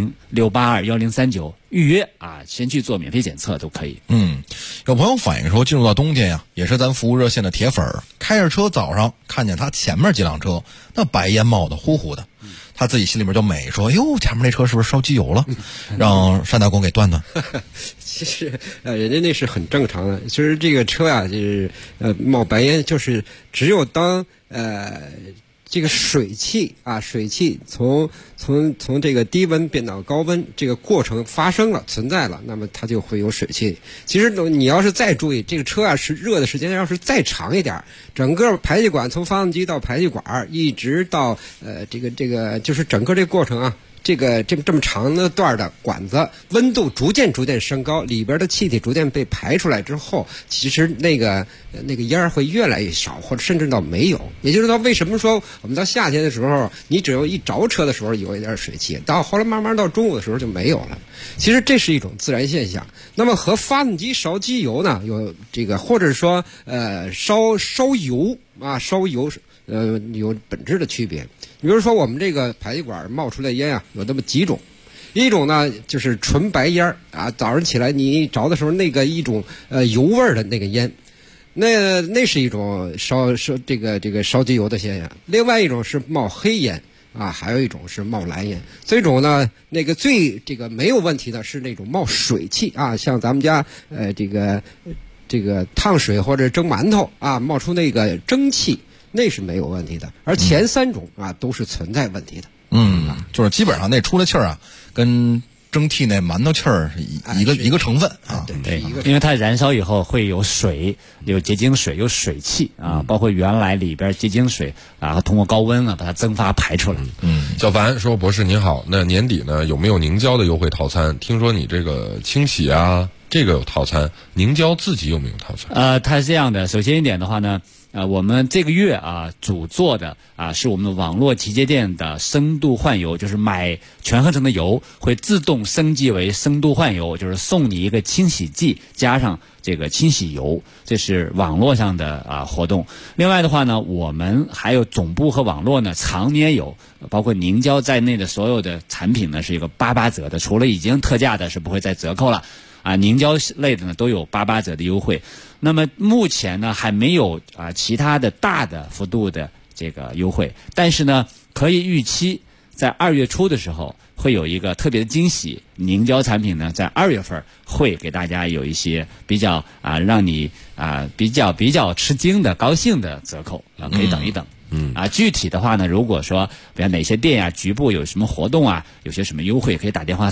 400-682-1039预约先去做免费检测都可以。 有朋友反映说，进入到冬天呀，也是咱服务热线的铁粉儿，开着车早上看见他前面几辆车那白烟冒的呼呼的，他自己心里面就美，说哟，前面那车是不是烧机油了？让单大公给断断。 其实人家那是很正常的。其实这个车啊，就是冒白烟，就是只有当这个水汽从这个低温变到高温，这个过程发生了存在了，那么它就会有水汽。其实你要是再注意，这个车是热的时间要是再长一点，整个排气管从发动机到排气管一直到这个就是整个这个过程这么长的段的管子，温度逐渐升高，里边的气体逐渐被排出来之后，其实那个烟会越来越少，或者甚至到没有。也就是说，为什么说我们到夏天的时候，你只有一着车的时候有一点水汽，到后来慢慢到中午的时候就没有了。其实这是一种自然现象。那么和发动机烧机油呢，有这个或者说烧油有本质的区别。比如说我们这个排气管冒出来烟有那么几种，一种呢就是纯白烟早上起来你一着的时候那个一种油味的那个烟，那是一种烧这个烧机油的现象。另外一种是冒黑烟还有一种是冒蓝烟。这种呢那个最没有问题的是那种冒水汽像咱们家这个烫水或者蒸馒头冒出那个蒸汽，那是没有问题的。而前3种都是存在问题的。 就是基本上那出的气儿跟蒸屉那馒头气儿是一个成分对，因为它燃烧以后会有水，有结晶水，有水汽包括原来里边结晶水通过高温把它蒸发排出来。 小凡说：“博士您好，那年底呢有没有凝胶的优惠套餐？听说你这个清洗这个有套餐，凝胶自己有没有套餐？” 它是这样的，首先一点的话呢。我们这个月主做的是我们的网络旗舰店的深度换油，就是买全合成的油会自动升级为深度换油，就是送你一个清洗剂加上这个清洗油，这是网络上的活动。另外的话呢，我们还有总部和网络呢常年有包括凝胶在内的所有的产品呢是一个88折的，除了已经特价的是不会再折扣了凝胶类的呢都有88折的优惠。那么目前呢还没有其他的大的幅度的这个优惠，但是呢可以预期在2月初的时候会有一个特别的惊喜，凝胶产品呢在2月份会给大家有一些比较让你比较吃惊的高兴的折扣可以等一等。具体的话呢，如果说比如哪些店局部有什么活动有些什么优惠，可以打电话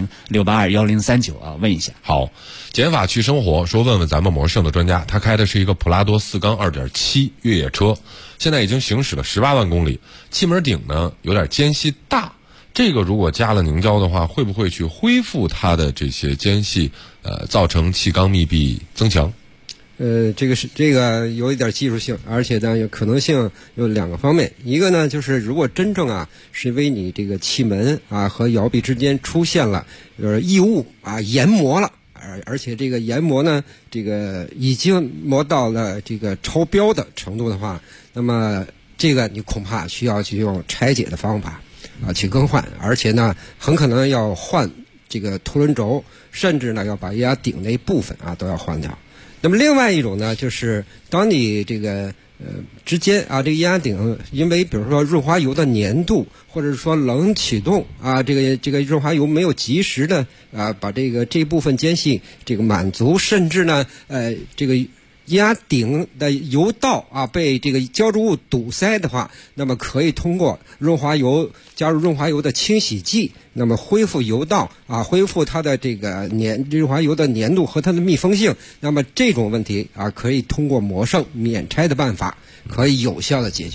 400-682-1039问一下。 好，减法去生活说问问咱们魔圣的专家，他开的是一个普拉多4缸2.7越野车，现在已经行驶了18万公里，气门顶呢有点间隙大，这个如果加了凝胶的话，会不会去恢复它的这些间隙，造成气缸密闭增强？ 这个有一点技术性，而且呢有可能性有2个方面。一个呢就是如果真正是因为你这个气门和摇臂之间出现了异物研磨了，而且这个研磨呢这个已经磨到了这个超标的程度的话，那么这个你恐怕需要去用拆解的方法去更换，而且呢很可能要换这个凸轮轴，甚至呢要把液压顶那一部分都要换掉。那么另外一种呢，就是当你这个之间这个液压顶因为比如说润滑油的粘度，或者是说冷启动这个润滑油没有及时的把这部分间隙这个满足，甚至呢这个液压顶的油道被这个胶质物堵塞的话，那么可以通过加入润滑油的清洗剂，那么恢复油道恢复它的这个润滑油的粘度和它的密封性。那么这种问题可以通过魔圣免拆的办法可以有效的解决。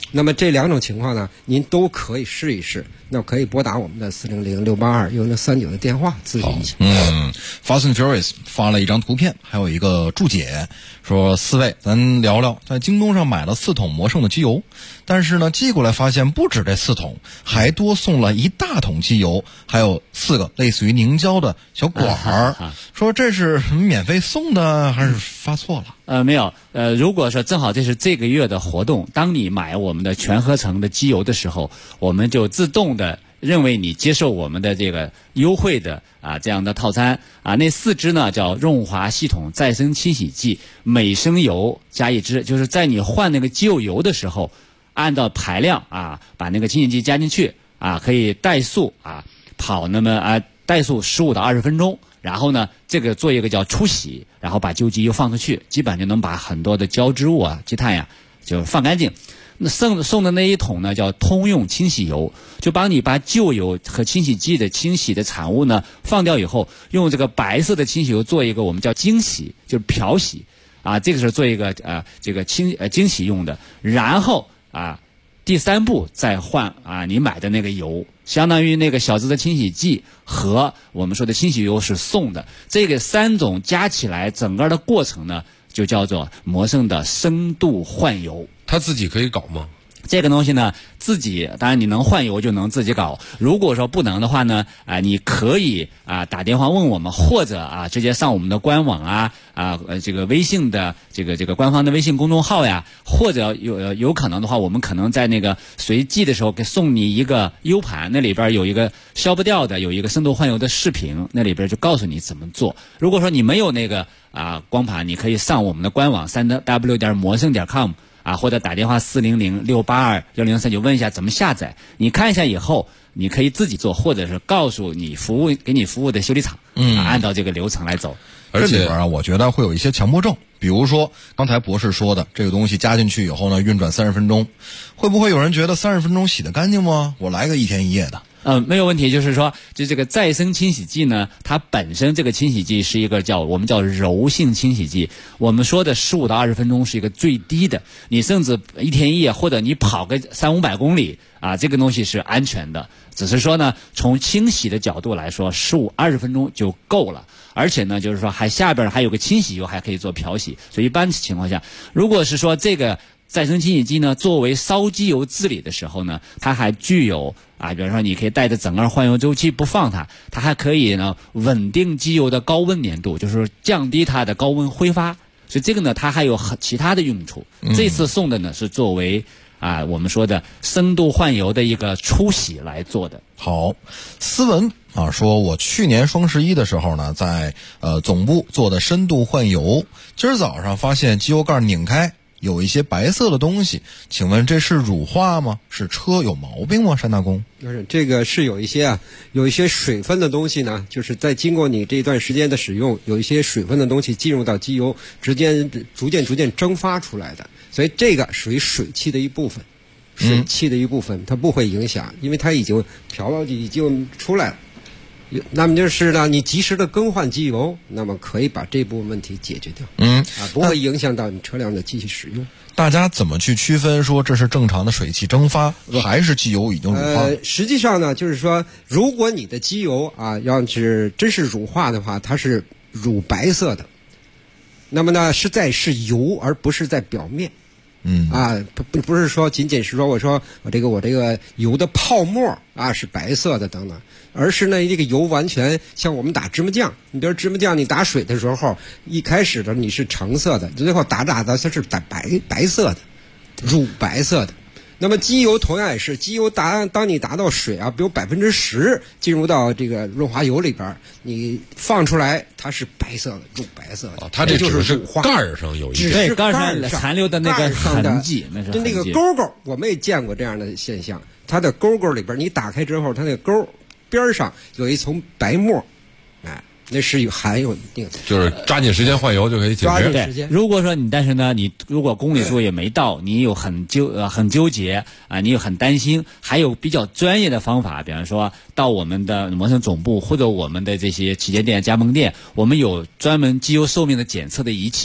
那么这两种情况呢，您都可以试一试。那可以拨打我们的400-682-1039的电话咨询一下。 Fast and Furious 发了一张图片，还有一个注解，说4位咱聊聊，在京东上买了4桶魔圣的机油，但是呢寄过来发现不止这4桶，还多送了1大桶机油，还有4个类似于凝胶的小管儿，说这是免费送的还是发错了？ 没有，如果说正好这是这个月的活动，当你买我们的全合成的机油的时候，我们就自动的认为你接受我们的这个优惠的这样的套餐那4支呢叫润滑系统再生清洗剂，每升油加1支，就是在你换那个机油的时候，按照排量把那个清洗剂加进去可以怠速跑那么怠速15到20分钟。然后呢，这个做一个叫出洗，然后把旧机油放出去，基本上就能把很多的胶织物积碳就放干净。那送的那一桶呢叫通用清洗油，就帮你把旧油和清洗剂的清洗的产物呢放掉以后，用这个白色的清洗油做一个我们叫精洗，就是漂洗这个是做一个这个精洗用的。然后第3步再换你买的那个油，相当于那个小支的清洗剂和我们说的清洗油是送的。这个3种加起来，整个的过程呢就叫做魔圣的深度换油。 他自己可以搞吗？ 这个东西呢，自己当然你能换油就能自己搞。如果说不能的话呢，你可以打电话问我们，或者直接上我们的官网这个微信的这个官方的微信公众号或者有可能的话，我们可能在那个随寄的时候给送你一个 U 盘，那里边有一个消不掉的，有一个深度换油的视频，那里边就告诉你怎么做。如果说你没有那个光盘，你可以上我们的官网3w.魔圣.com。或者打电话400-682-1039问一下怎么下载，你看一下以后，你可以自己做，或者是告诉你给你服务的修理厂，按照这个流程来走。 而且这里边我觉得会有一些强迫症，比如说刚才博士说的这个东西加进去以后呢，运转30分钟，会不会有人觉得30分钟洗得干净吗？我来个1天1夜的。 没有问题，就是说，就这个再生清洗剂呢，它本身这个清洗剂是一个我们叫柔性清洗剂。我们说的15到20分钟是一个最低的，你甚至1天1夜或者你跑个300-500公里这个东西是安全的。只是说呢，从清洗的角度来说，15-20分钟就够了。而且呢，就是说下边还有个清洗油，还可以做漂洗。所以一般情况下，如果是说这个再生清洗剂呢，作为烧机油治理的时候呢，它还具有比如说你可以带着整个换油周期不放它还可以呢稳定机油的高温粘度，就是说降低它的高温挥发。所以这个呢，它还有其他的用处。这次送的呢是作为我们说的深度换油的一个出洗来做的。 好，思文说我去年双11的时候呢，在总部做的深度换油，今儿早上发现机油盖拧开有一些白色的东西，请问这是乳化吗？是车有毛病吗？单大公， 这个是有一些水分的东西呢，就是在经过你这段时间的使用，有一些水分的东西进入到机油之间，逐渐蒸发出来的，所以这个属于水汽的一部分，它不会影响，因为它已经已经出来了。那么就是呢，你及时的更换机油，那么可以把这部分问题解决掉。不会影响到你车辆的继续使用。 大家怎么去区分说这是正常的水汽蒸发，还是机油已经乳化？ 实际上呢，就是说，如果你的机油要是真是乳化的话，它是乳白色的，那么呢是油，而不是在表面。不是说仅仅是说我这个油的泡沫是白色的等等，而是呢这个油完全像我们打芝麻酱，你比如芝麻酱你打水的时候，一开始的你是橙色的，最后打的它是白色的，乳白色的。那么机油同样也是，机油当你达到水比如10%进入到这个润滑油里边，你放出来它是白色的，乳白色的。 它这只是盖上有一个盖上残留的那个痕迹， 就那个勾勾，我们也见过这样的现象。它的勾勾里边，你打开之后，它那个勾边上有一层白沫，那是含有一定的， 就是抓紧时间换油就可以解决。 对，如果说但是呢，你如果公里数也没到，你有很纠结你有很担心，还有比较专业的方法，比方说到我们的魔圣总部或者我们的这些旗舰店、加盟店，我们有专门机油寿命的检测的仪器。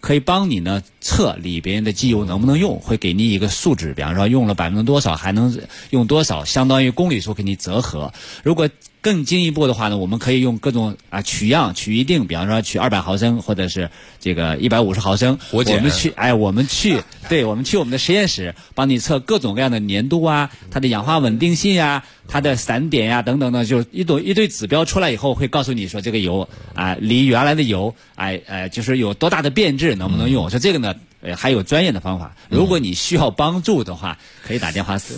可以帮你呢测里边的机油能不能用，会给你一个数值，比方说用了多少，还能用多少，相当于公里数给你折合。如果更进一步的话呢，我们可以用各种取样取一定，比方说取200毫升或者是这个150毫升， 活检。 我们去我们的实验室帮你测各种各样的粘度啊，它的氧化稳定性啊，它的散点呀等等的，就一堆指标出来以后，会告诉你说这个油离原来的油就是有多大的变质，能不能用？说这个呢还有专业的方法。如果你需要帮助的话，可以打电话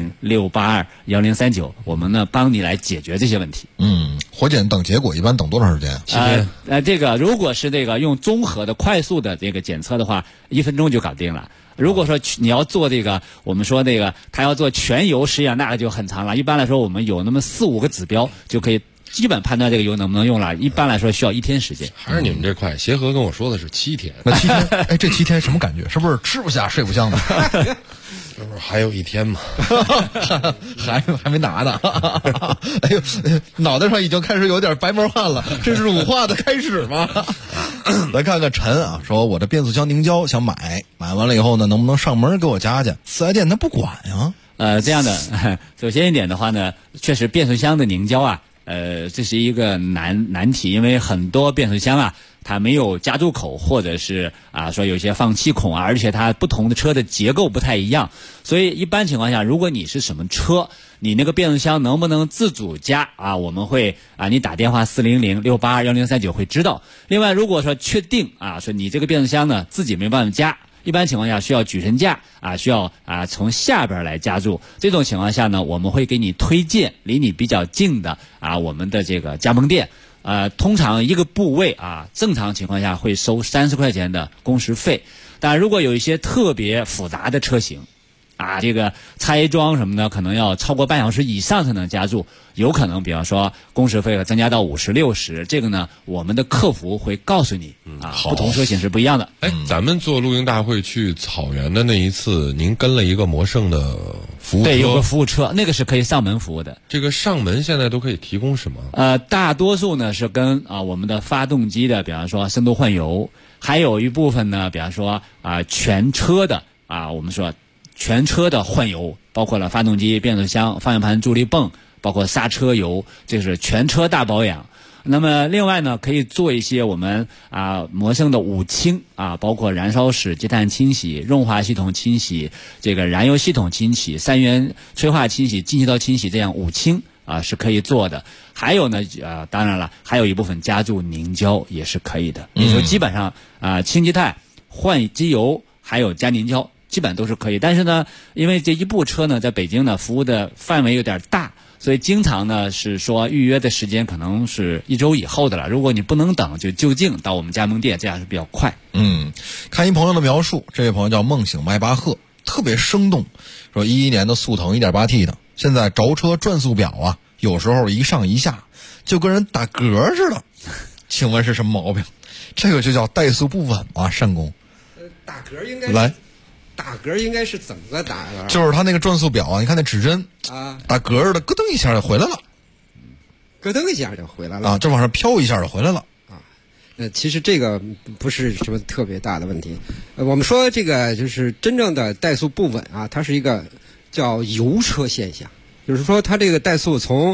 400-682-1039，我们呢帮你来解决这些问题。 活检等结果一般等多长时间 ？7天。这个如果是这个用综合的快速的这个检测的话，1分钟就搞定了。如果说你要做这个，我们说这个他要做全油实验，那个就很长了。一般来说，我们有那么4-5个指标就可以基本判断这个油能不能用了。一般来说需要1天时间。 还是你们这快，协和跟我说的是7天。 那7天，这7天什么感觉？是不是吃不下睡不香的？ 这不是还有1天吗？ 还没拿呢。哎呦，脑袋上已经开始有点白毛汗了，这是乳化的开始吗？来看看陈啊，说我的变速箱凝胶想买完了以后呢，能不能上门给我加去？4S店他不管呀。 这样的，首先一点的话呢，确实变速箱的凝胶这是一个难题，因为很多变速箱它没有加注口，或者是说有些放气孔而且它不同的车的结构不太一样，所以一般情况下，如果你是什么车，你那个变速箱能不能自主加我们会你打电话400-682-1039会知道。另外，如果说确定说你这个变速箱呢自己没办法加，一般情况下需要举升架需要从下边来加注。这种情况下呢，我们会给你推荐离你比较近的我们的这个加盟店。通常一个部位正常情况下会收30块钱的工时费。但如果有一些特别复杂的车型这个拆装什么的，可能要超过半小时以上才能加注，有可能比方说工时费会增加到50、60，这个呢我们的客服会告诉你不同车型是不一样的。 咱们做露营大会去草原的那一次，您跟了一个魔胜的服务车。 对，有个服务车，那个是可以上门服务的。 这个上门现在都可以提供什么？ 大多数呢是跟我们的发动机的，比方说深度换油，还有一部分呢，比方说全车的我们说全车的换油，包括了发动机、变速箱、方向盘、助力泵，包括刹车油，这是全车大保养。那么另外呢，可以做一些我们魔胜的5清包括燃烧室积碳清洗、润滑系统清洗、这个燃油系统清洗、3元催化清洗、进气道清洗，这样5清是可以做的。还有呢当然了，还有一部分加注凝胶也是可以的。也就基本上清积碳、换机油还有加凝胶基本都是可以。但是呢，因为这一部车呢在北京呢服务的范围有点大，所以经常呢是说预约的时间可能是1周以后的了。如果你不能等，就就近到我们加盟店，这样是比较快。 看一朋友的描述，这位朋友叫梦醒迈巴赫，特别生动，说11年的速腾 1.8T 的，现在着车转速表有时候一上一下就跟人打嗝似的，请问是什么毛病？这个就叫怠速不稳单工。 打嗝应该来打嗝应该是怎么打的？ 就是他那个转速表你看那指针打嗝似的，咯噔一下就回来了， 咯噔一下就回来了这往上飘一下就回来了其实这个不是什么特别大的问题。我们说这个就是真正的怠速不稳它是一个叫油车现象，就是说它这个怠速从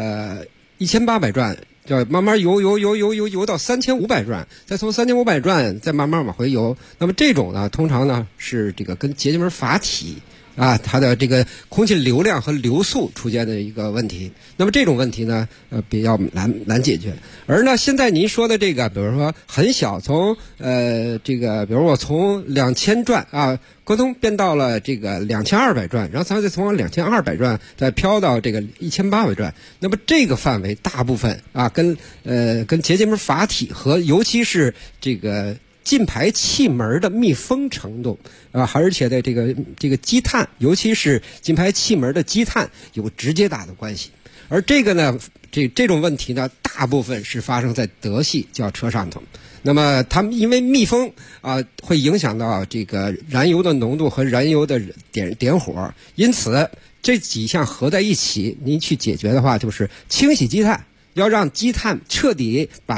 1800转就慢慢游到3500转，再从3500转再慢慢往回游。那么这种呢，通常呢是这个跟节节门阀体它的这个空气流量和流速出现的一个问题。那么这种问题呢比较难解决。而呢现在您说的这个比如说很小，从这个比如我从2000转沟通变到了这个2200转，然后咱再从2200转再飘到这个1800转，那么这个范围大部分跟节节门阀体和尤其是这个进排气门的密封程度而且的这个积碳，尤其是进排气门的积碳有直接大的关系。而这个呢这种问题呢大部分是发生在德系轿车上头。那么它们因为密封会影响到这个燃油的浓度和燃油的点火，因此这几项合在一起您去解决的话，就是清洗积碳，要让积碳彻底把这个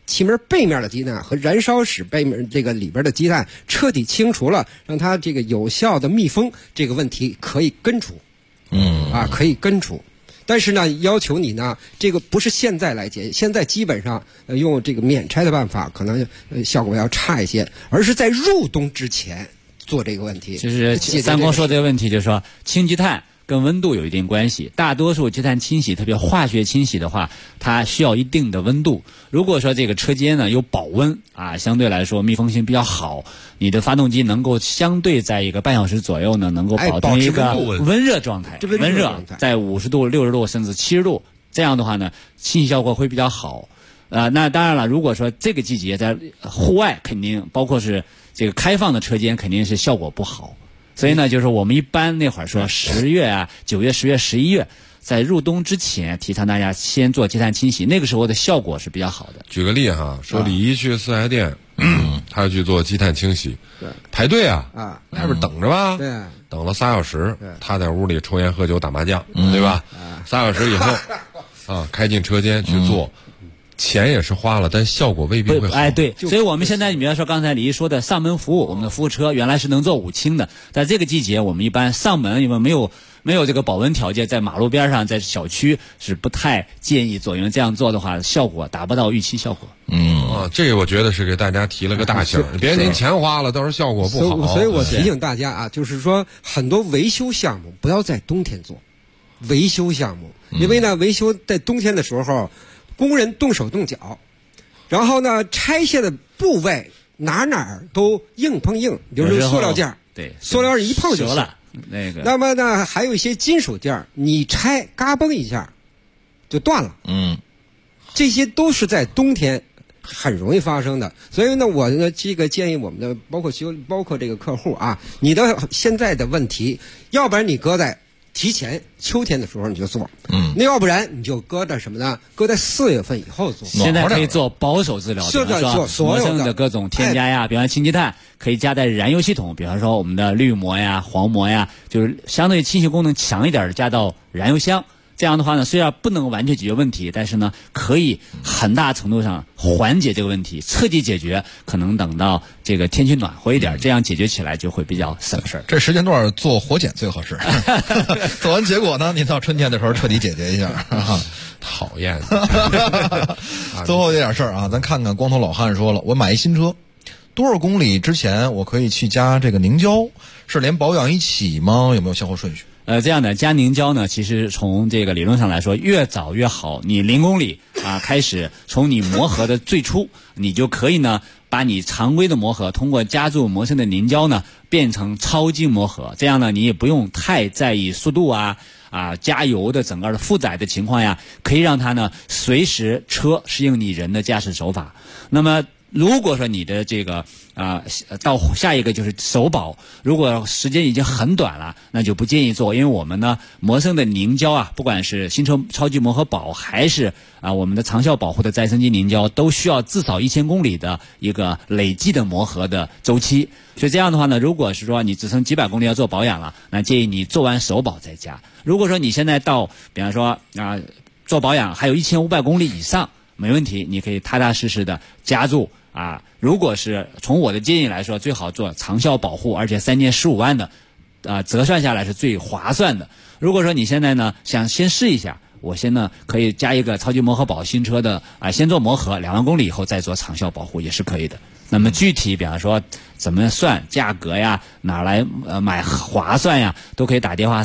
气门背面的积碳和燃烧室背面这个里边的积碳彻底清除了，让它这个有效的密封，这个问题可以根除。可以根除。但是呢，要求你呢，这个不是现在来解，现在基本上用这个免拆的办法，可能效果要差一些，而是在入冬之前做这个问题。 就是三公说这个问题，就是说清积碳跟温度有一定关系。大多数积碳清洗，特别化学清洗的话，它需要一定的温度。如果说这个车间呢有保温相对来说密封性比较好，你的发动机能够相对在一个半小时左右呢，能够保持一个温热状态，温热在50度、60度甚至70度，这样的话呢，清洗效果会比较好。那当然了，如果说这个季节在户外，肯定包括是这个开放的车间，肯定是效果不好。所以呢，就是我们一般那会儿说10月、9月、10月、11月，在入冬之前，提倡大家先做积碳清洗，那个时候的效果是比较好的。 举个例哈，说李一去四 S 店，他去做积碳清洗，排队外边等着吧，等了3小时，他在屋里抽烟喝酒打麻将，对吧？3小时以后开进车间去做。钱也是花了，但效果未必会好。 对，所以我们现在，你比方说刚才李一说的上门服务，我们的服务车原来是能做5清的，在这个季节，我们一般上门因为没有这个保温条件，在马路边上，在小区是不太建议做，因为这样做的话，效果达不到预期效果。 这个我觉得是给大家提了个大醒，别您钱花了，到时候效果不好。 所以我提醒大家就是说很多维修项目不要在冬天做，维修项目，因为呢，维修在冬天的时候。工人动手动脚，然后呢，拆卸的部位哪都硬碰硬，比如说塑料件， 对， 塑料一碰就折了。 那么呢，还有一些金属件，你拆嘎嘣一下就断了。这些都是在冬天很容易发生的。所以呢，我呢这个建议我们的包括这个客户你的现在的问题，要不然你搁在提前秋天的时候你就做，那要不然你就搁在什么呢？搁在4月份以后做。 现在可以做保守治疗， 现在做所有的各种添加呀，比方氢积碳可以加在燃油系统，比方说我们的滤膜呀、黄膜呀，就是相对清洗功能强一点的加到燃油箱。这样的话呢，虽然不能完全解决问题，但是呢，可以很大程度上缓解这个问题，彻底解决。可能等到这个天气暖和一点，这样解决起来就会比较省事儿。 这时间段做活检最合适。做完结果呢，你到春天的时候彻底解决一下。 讨厌。 最后这点事儿咱看看光头老汉说了，我买一新车，多少公里之前我可以去加这个凝胶？是连保养一起吗？有没有先后顺序？ 这样的加凝胶呢，其实从这个理论上来说，越早越好。你0公里开始，从你磨合的最初，你就可以呢，把你常规的磨合通过加注磨生的凝胶呢，变成超精磨合。这样呢，你也不用太在意速度加油的整个的负载的情况呀，可以让它呢随时车适应你人的驾驶手法。那么如果说你的这个到下一个就是首保，如果时间已经很短了，那就不建议做，因为我们呢磨生的凝胶不管是新车超级磨合保还是我们的长效保护的再生机凝胶，都需要至少1000公里的一个累计的磨合的周期。所以这样的话呢，如果是说你只剩几百公里要做保养了，那建议你做完首保再加。如果说你现在到比方说做保养还有1500公里以上，没问题，你可以踏踏实实的加注。如果是从我的建议来说，最好做长效保护，而且3年15万的，折算下来是最划算的。如果说你现在呢想先试一下，我先呢可以加一个超级磨合保新车的先做磨合2万公里以后再做长效保护也是可以的。那么具体比方说怎么算价格呀，哪来买划算呀，都可以打电话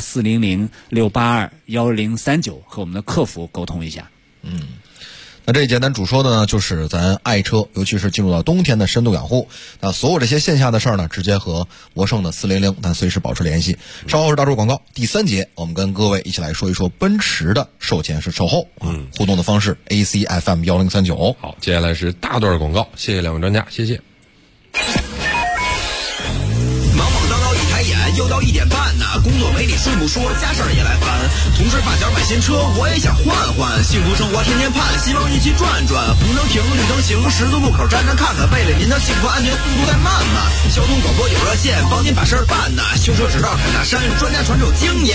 400-682-1039和我们的客服沟通一下。 那这一节咱主说的呢，就是咱爱车，尤其是进入到冬天的深度养护。那所有这些线下的事儿呢，直接和博胜的400，咱随时保持联系。稍后是大洲广告，第3节我们跟各位一起来说一说奔驰的售前是售后互动的方式 ACFM 1039。 好，接下来是大段广告，谢谢2位专家，谢谢。 又到1点半呢，工作没你顺不说，家事儿也来烦。同事发小买新车，我也想换换。幸福生活天天盼，希望一起转转。红灯停，绿灯行，十字路口站站看看。为了您的幸福安全，速度再慢慢。交通广播有热线，帮您把事儿办呢。修车直道砍大山，专家传授经验。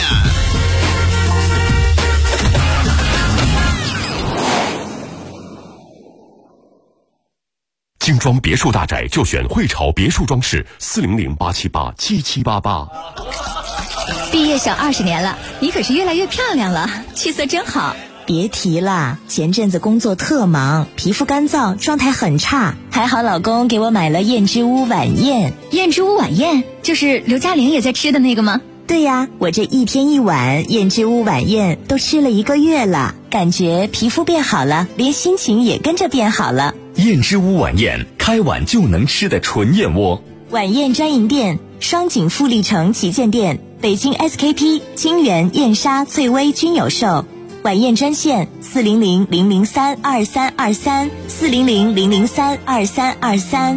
精装别墅大宅就选汇潮别墅装饰，400-878-7788。 毕业小20年了，你可是越来越漂亮了，气色真好。别提了，前阵子工作特忙，皮肤干燥，状态很差，还好老公给我买了燕之屋晚宴。 燕之屋晚宴就是刘嘉玲也在吃的那个吗？ 对呀，我这1天1碗燕之屋晚宴都吃了1个月了，感觉皮肤变好了，连心情也跟着变好了。 燕之屋晚宴，开碗就能吃的纯燕窝。 晚宴专营店：双井富力城旗舰店、北京 SKP、金源、燕莎、翠微均有售。晚宴专线400-003-2323，400-003-2323。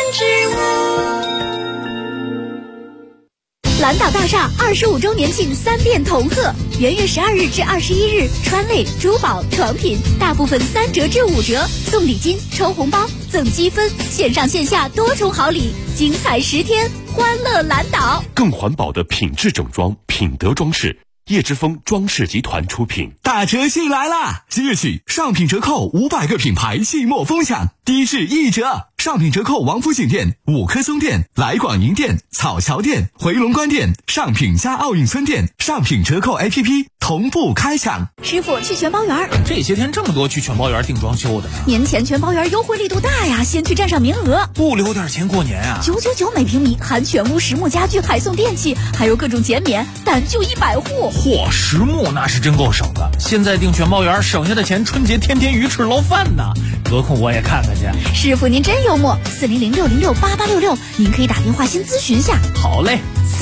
蓝岛大厦25周年庆3店同贺，元月12日至21日，川类、珠宝、床品大部分3折至5折，送礼金、抽红包、赠积分，线上线下多重好礼，精彩10天，欢乐蓝岛。 更环保的品质整装，品德装饰。叶之峰装饰集团出品。 大车信来啦！即日起上品折扣500个品牌信莫风享，低至1折。上品折扣王府井店、五棵松店、来广营店、草桥店、回龙观店、上品加奥运村店，上品折扣 APP 同步开抢。 师傅去全包园， 这些天这么多去全包园订装修的呢。 年前全包园优惠力度大呀，先去占上名额， 不留点钱过年啊 ！999每平米，含全屋实木家具，还送电器，还有各种减免，但就100户。 嚯，实木那是真够省的！现在订全包园，省下的钱春节天天鱼翅捞饭呢。得空我也看看去。 师傅您真幽默，400-606-8866，您可以打电话先咨询下。 好嘞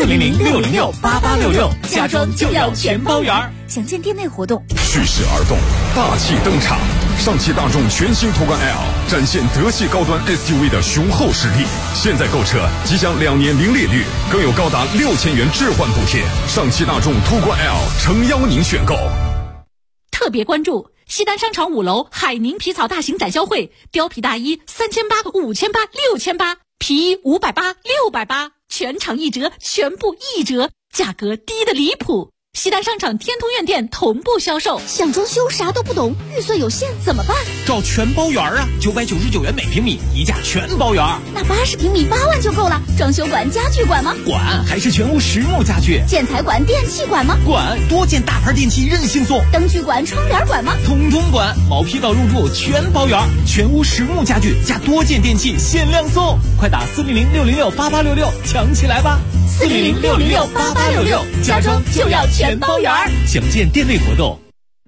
，400-606-8866，家装就要全包园。 详见店内活动。 蓄势而动，大气登场，上汽大众全新途观 L 展现德系高端 SUV 的雄厚实力。现在购车即享2年零利率，更有高达6000元置换补贴。上汽大众途观 L 诚邀您选购。 特别关注西单商场5楼海宁皮草大型展销会，貂皮大衣3800、5800、6800，皮衣580、680，全场1折，全部1折，价格低得离谱。西单商场天通苑店同步销售。 想装修啥都不懂，预算有限怎么办？ 找全包园啊，999元每平米，一价全包园。 那80平米8万就够了。装修管、家具管吗？ 管，还是全屋实木家具。 建材管、电器管吗？ 管，多件大牌电器任性送。 灯具管、窗帘管吗？ 通通管，毛坯到入住全包园，全屋实木家具加多件电器限量送。快打400-606-8866抢起来吧 ！400-606-8866，家装就要全包园。 详见店内活动。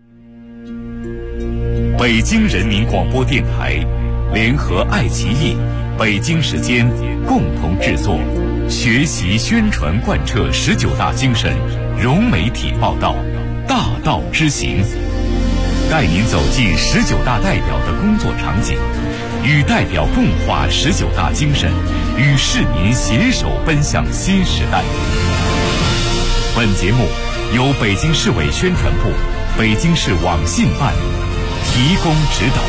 北京人民广播电台联合爱奇艺、北京时间共同制作，学习宣传贯彻19大精神，融媒体报道，大道之行，带您走进19大代表的工作场景，与代表共话19大精神，与市民携手奔向新时代。本节目由北京市委宣传部、北京市网信办提供指导。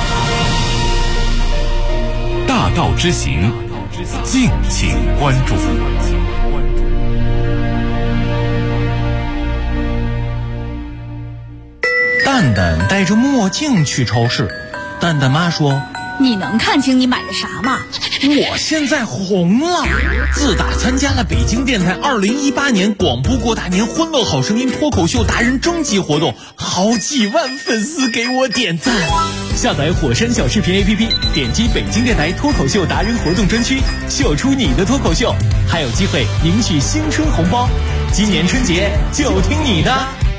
大道之行，敬请关注。 蛋蛋戴着墨镜去超市，蛋蛋妈说：“ 你能看清你买的啥吗？ 我现在红了！自打参加了北京电台2018年广播过大年欢乐好声音脱口秀达人征集活动，好几万粉丝给我点赞。下载火山小视频 APP， 点击北京电台脱口秀达人活动专区，秀出你的脱口秀，还有机会领取新春红包。今年春节就听你的！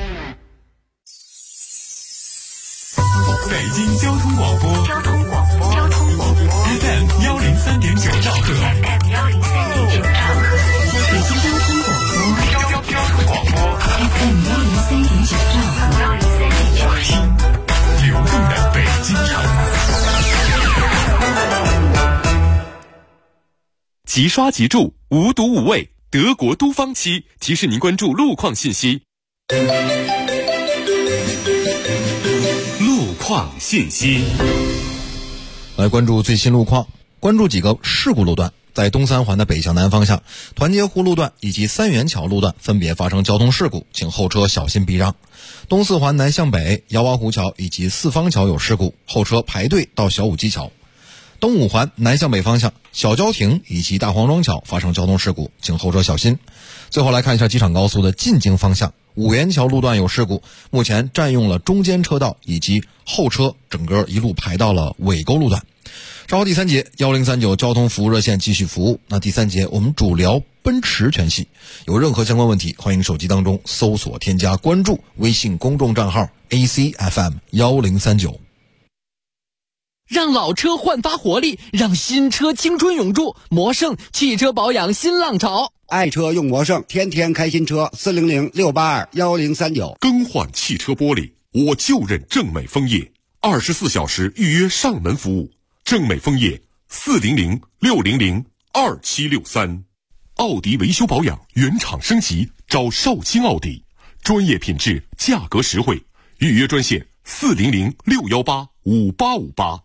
北京交通广播，FM 103.9兆赫， 北京交通广播，FM 103.9兆赫， 听流动的北京城。 即刷即住，无毒无味，德国都方漆提示您关注路况信息。路况信息， 来关注最新路况，关注几个事故路段。在东三环的北向南方向，团结湖路段以及三元桥路段分别发生交通事故，请后车小心避让。东四环南向北，姚洼湖桥以及四方桥有事故，后车排队到小武基桥。 东五环南向北方向小郊亭以及大黄庄桥发生交通事故，请后车小心。最后来看一下机场高速的进京方向，五元桥路段有事故，目前占用了中间车道，以及后车整个一路排到了尾沟路段。稍后第三节1039交通服务热线继续服务。那第三节我们主聊奔驰全系，有任何相关问题，欢迎手机当中搜索添加关注微信公众账号 ACFM1039。 让老车焕发活力，让新车青春永驻。魔胜汽车保养新浪潮， 爱车用魔胜，天天开新车，400-682-1039。 更换汽车玻璃，我就认正美枫叶，24小时预约上门服务。正美枫叶400-600-2763。奥迪维修保养原厂升级，找少卿奥迪，专业品质，价格实惠。预约专线400-618-5858。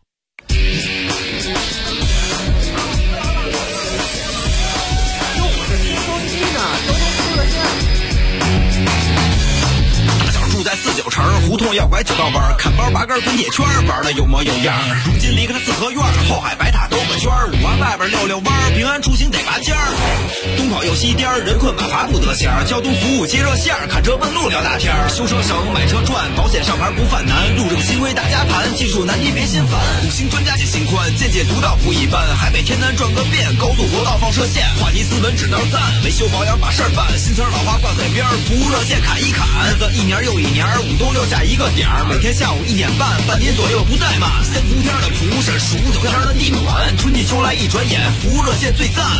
住在49城，胡同要拐9道弯，看包拔根滚铁圈，玩的有模有样。如今离开了四合院，后海白塔兜个圈，5环外边溜弯，平安出行得拔尖儿。东跑又西颠，人困马乏不得闲，交通服务接热线，看车问路聊大天。修车省，买车赚，保险上牌不犯难，路政新规大家盘，技术难题别心烦。5星专家解心宽，见解独到不一般，海北天南转个遍，高速国道放射线，话题斯文只能赞，维修保养把事儿办，新词老话挂嘴边，服务热线砍一砍，一年又一年，5都6下一个点儿，每天下午1点半，半年左右不怠慢。3伏天的蒲是数9天的地暖，春季秋来一转眼，服务热线最赞。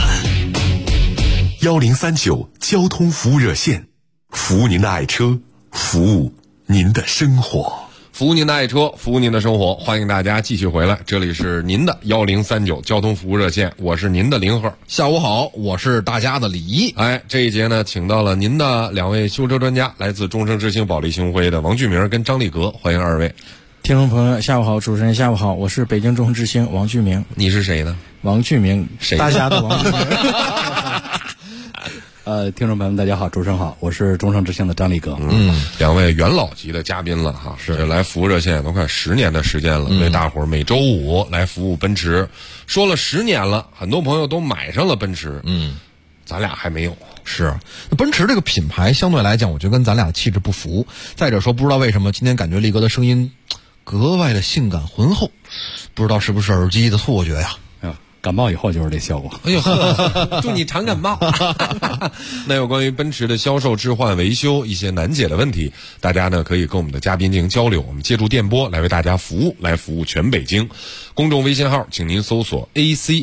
1039交通服务热线，服务您的爱车，服务您的生活。 服务您的爱车，服务您的生活，欢迎大家继续回来，这里是您的1039交通服务热线，我是您的林鹤。 下午好，我是大家的李一。 这一节呢，请到了您的2位修车专家，来自终生之星保利星辉的王俊明跟张立格，欢迎二位。 听众朋友下午好，主持人下午好，我是北京终生之星王俊明。 你是谁呢？ 王俊明， 谁？ 大家的王俊明。 听众朋友们大家好，主持人好，我是终生之星的张立格。 2位元老级的嘉宾了哈，是来服务热线都快10年的时间了，为大伙儿每周5来服务奔驰，说了10年了，很多朋友都买上了奔驰，咱俩还没有。 是，那奔驰这个品牌相对来讲，我觉得跟咱俩气质不符。再者说，不知道为什么今天感觉立哥的声音格外的性感浑厚，不知道是不是耳机的错觉呀？ 感冒以后就是这效果。 哎呦呵，祝你常感冒。那有关于奔驰的销售、置换、维修一些难解的问题，大家呢可以跟我们的嘉宾进行交流，我们借助电波来为大家服务，来服务全北京。公众微信号请您搜索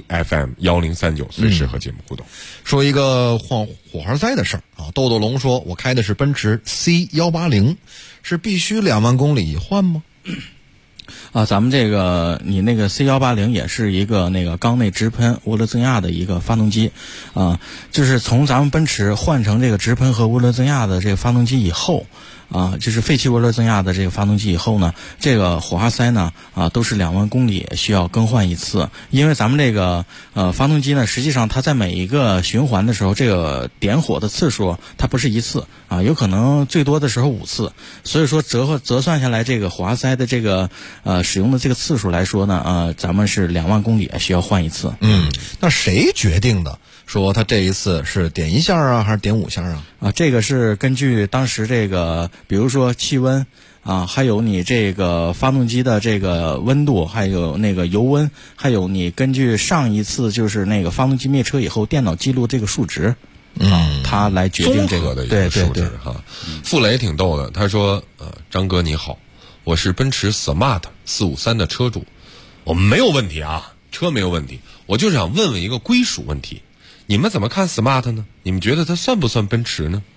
ACFM1039，随时和节目互动。 说一个火花塞的事儿啊，豆豆龙说，我开的是奔驰 C180，是必须2万公里换吗？ 咱们这个你那个 C180 也是一个那个缸内直喷涡轮增压的一个发动机就是从咱们奔驰换成这个直喷和涡轮增压的这个发动机以后就是废气涡轮增压的这个发动机以后呢，这个火花塞呢都是2万公里需要更换一次。因为咱们这个发动机呢，实际上它在每一个循环的时候，这个点火的次数它不是1次有可能最多的时候5次。所以说折算下来，这个火花塞的这个使用的这个次数来说呢，咱们是2万公里需要换一次。 那谁决定的？说他这一次是点1下还是点5下这个是根据当时这个，比如说气温还有你这个发动机的这个温度，还有那个油温，还有你根据上一次就是那个发动机灭车以后电脑记录这个数值它来决定这个的一个数值哈。傅雷挺逗的，他说张哥你好，我是奔驰 Smart 453的车主，我们没有问题车没有问题，我就是想问问一个归属问题，你们怎么看 Smart 呢？你们觉得它算不算奔驰呢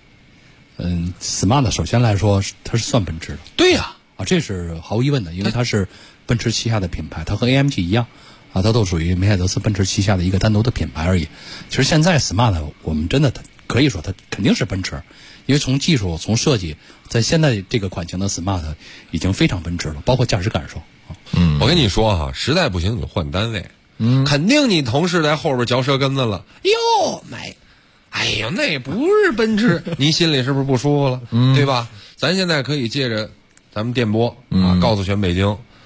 ？Smart 首先来说它是算奔驰的。 对呀这是毫无疑问的，因为它是奔驰旗下的品牌，它和 AMG 一样它都属于梅赛德斯奔驰旗下的一个单独的品牌而已。其实现在 Smart 我们真的可以说它肯定是奔驰，因为从技术从设计，在现在这个款型的 Smart 已经非常奔驰了，包括驾驶感受。 我跟你说实在不行你就换单位。肯定你同事在后边嚼舌根子了，哟买，哎呀那也不是奔驰，你心里是不是不舒服了？对吧？咱现在可以借着咱们电波告诉全北京，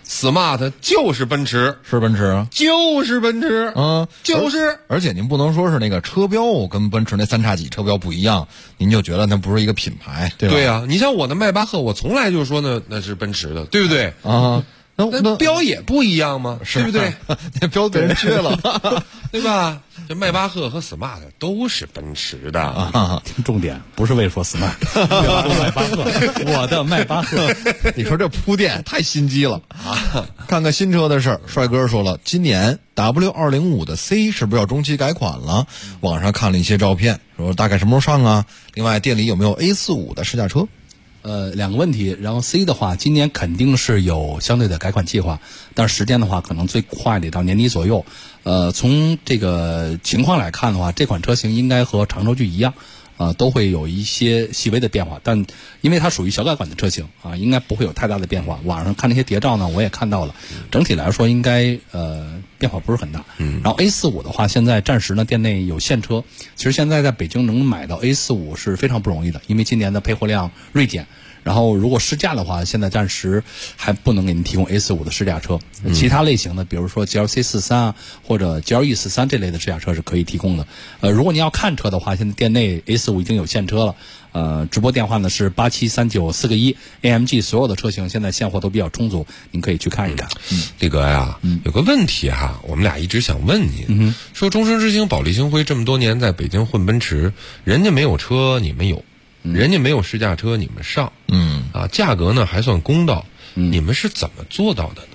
，smart 就是奔驰， 是奔驰， 就是奔驰，就是。 而且您不能说是那个车标跟奔驰那3叉戟车标不一样，您就觉得那不是一个品牌，对吧？ 对啊，你像我的迈巴赫，我从来就说那是奔驰的，对不对？ 啊。 那标也不一样吗？对不对？ 那标被人撅了， 对吧？这迈巴赫和 smart 都是奔驰的啊。重点不是为了说 smart， 迈巴赫，我的迈巴赫。 你说这铺垫太心机了啊！看看新车的事儿，帅哥说了，今年 W205 的 C 是不是要中期改款了？网上看了一些照片，说大概什么时候上啊？另外，店里有没有 A45 的试驾车？ 两个问题，然后 C 的话，今年肯定是有相对的改款计划，但是时间的话，可能最快得到年底左右。从这个情况来看的话，这款车型应该和长轴距一样，都会有一些细微的变化，但因为它属于小改款的车型啊，应该不会有太大的变化。网上看那些谍照呢，我也看到了，整体来说应该变化不是很大。然后 A45 的话，现在暂时呢店内有现车，其实现在在北京能买到 A45 是非常不容易的，因为今年的配货量锐减。然后如果试驾的话，现在暂时还不能给您提供 A45 的试驾车，其他类型的比如说 GLC43 啊或者 GLE43 这类的试驾车是可以提供的。如果你要看车的话，现在店内 A45 已经有现车了。直播电话呢是873941 AMG 所有的车型现在现货都比较充足，您可以去看一看。 力哥呀，有个问题哈，我们俩一直想问您，说终身之星保利星辉这么多年在北京混奔驰，人家没有车你们有，人家没有试驾车你们上，价格呢还算公道，你们是怎么做到的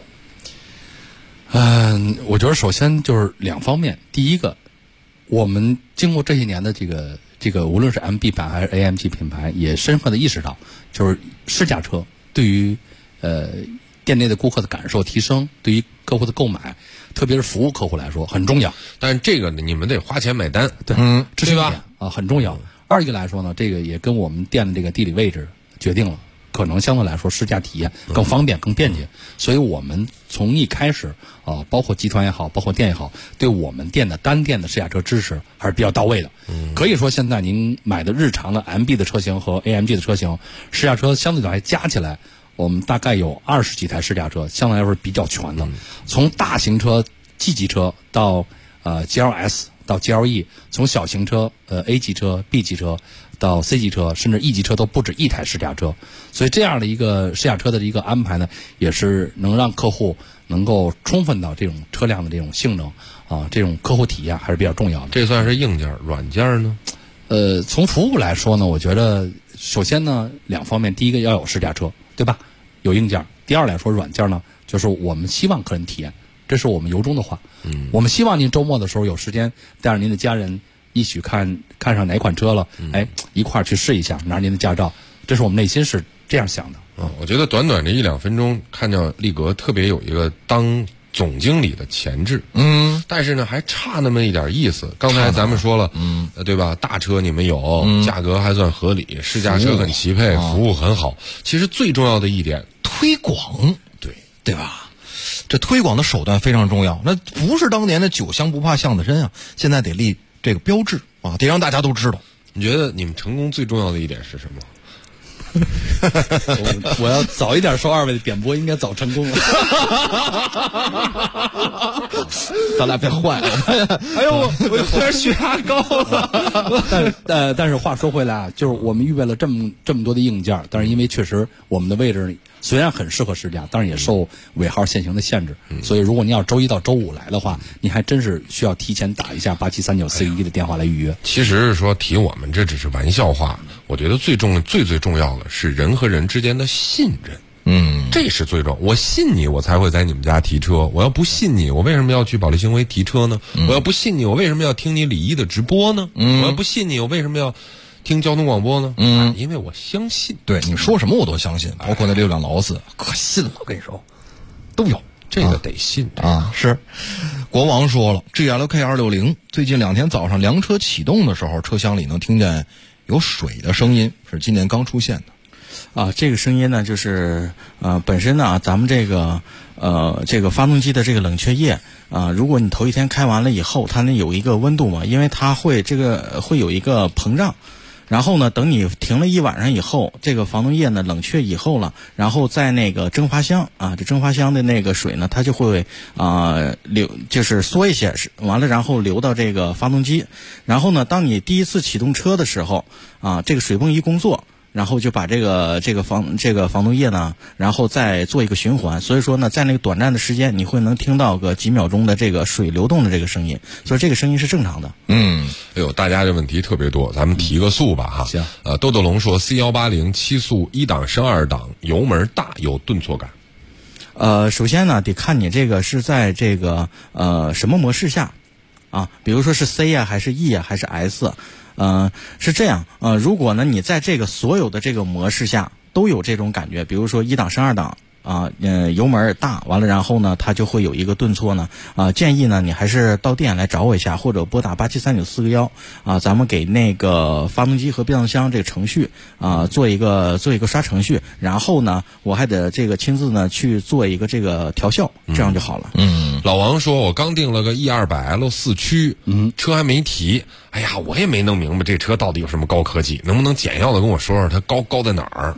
呢？我觉得首先就是两方面，第一个，我们经过这些年的这个无论是 MB 版还是 AMG 品牌，也深刻的意识到，就是试驾车对于店内的顾客的感受提升，对于客户的购买，特别是服务客户来说很重要。 但是这个你们得花钱买单， 对，这是一点啊，很重要。二一个来说呢，这个也跟我们店的这个地理位置决定了，可能相对来说试驾体验更方便、更便捷。所以我们从一开始包括集团也好，包括店也好，对我们店的单店的试驾车支持还是比较到位的。可以说现在您买的日常的 MB 的车型和 AMG 的车型，试驾车相对来加起来，我们大概有20几台试驾车，相对来说是比较全的。从大型车 G 级车到GLS 到 GLE， 从小型车A 级车 B 级车到 C 级车，甚至 E 级车都不止一台试驾车。所以这样的一个试驾车的一个安排呢，也是能让客户能够充分到这种车辆的这种性能这种客户体验还是比较重要的。 这算是硬件，软件呢？ 从服务来说呢，我觉得首先呢两方面，第一个要有试驾车，对吧？有硬件。第二来说软件呢，就是我们希望客人体验，这是我们由衷的话。我们希望您周末的时候有时间带着您的家人一起看上哪款车了，一块儿去试一下，拿您的驾照，这是我们内心是这样想的。 我觉得短短这1-2分钟，看见力格特别有一个当总经理的潜质，但是呢还差那么一点意思。刚才咱们说了，对吧？大车你们有，价格还算合理，试驾车很齐配，服务很好。其实最重要的一点， 推广，对吧？这推广的手段非常重要，那不是当年的酒香不怕巷子深啊，现在得立这个标志啊，得让大家都知道。 你觉得你们成功最重要的一点是什么？ 我要早一点受二位的点播，应该早成功了。 咱俩别坏了。 哎呦，我有点血压高了。 但是话说回来啊，就是我们预备了这么多的硬件，但是因为确实我们的位置虽然很适合试驾，但是也受尾号限行的限制，所以如果您要周一到周五来的话，您还真是需要提前打一下873941的电话来预约。 其实是说提我们这只是玩笑话，我觉得最重要的是人和人之间的信任。这是最重要。我信你，我才会在你们家提车。我要不信你，我为什么要去保利星辉提车呢？我要不信你，我为什么要听你李一的直播呢？我要不信你，我为什么要听交通广播呢？因为我相信。 对，你说什么我都相信，包括那6辆劳斯，可信了。我跟你说，都有这个得信啊。是，国王说了 ，GLK 260最近2天早上凉车启动的时候，车厢里能听见有水的声音，是今年刚出现的。 这个声音呢，就是本身呢，咱们这个发动机的这个冷却液如果你头一天开完了以后，它那有一个温度嘛，因为它会有一个膨胀， 然后呢，等你停了一晚上以后，这个防冻液呢冷却以后了，然后在那个蒸发箱啊，这蒸发箱的那个水呢，它就会就是缩一些，完了然后流到这个发动机，然后呢，当你第一次启动车的时候啊，这个水泵一工作，然后就把这个防冻液呢，然后再做一个循环，所以说呢，在那个短暂的时间，你会能听到个几秒钟的这个水流动的这个声音，所以这个声音是正常的。 哎呦，大家这问题特别多，咱们提个速吧哈。 行。 豆豆龙说 C180 7速1档升2档，油门大有顿挫感。 首先呢，得看你这个是在这个什么模式下啊，比如说是 C 啊，还是 E 啊，还是 S。是这样，如果呢你在这个所有的这个模式下都有这种感觉，比如说1档升2档啊，油门大，完了然后呢它就会有一个顿挫呢，建议呢你还是到店来找我一下，或者拨打873941啊，咱们给那个发动机和变速箱这个程序啊做一个刷程序，然后呢我还得这个亲自呢去做一个这个调校，这样就好了。 老王说我刚订了个 E200L 4驱，车还没提，哎呀，我也没弄明白这车到底有什么高科技，能不能简要的跟我说说它高在哪儿？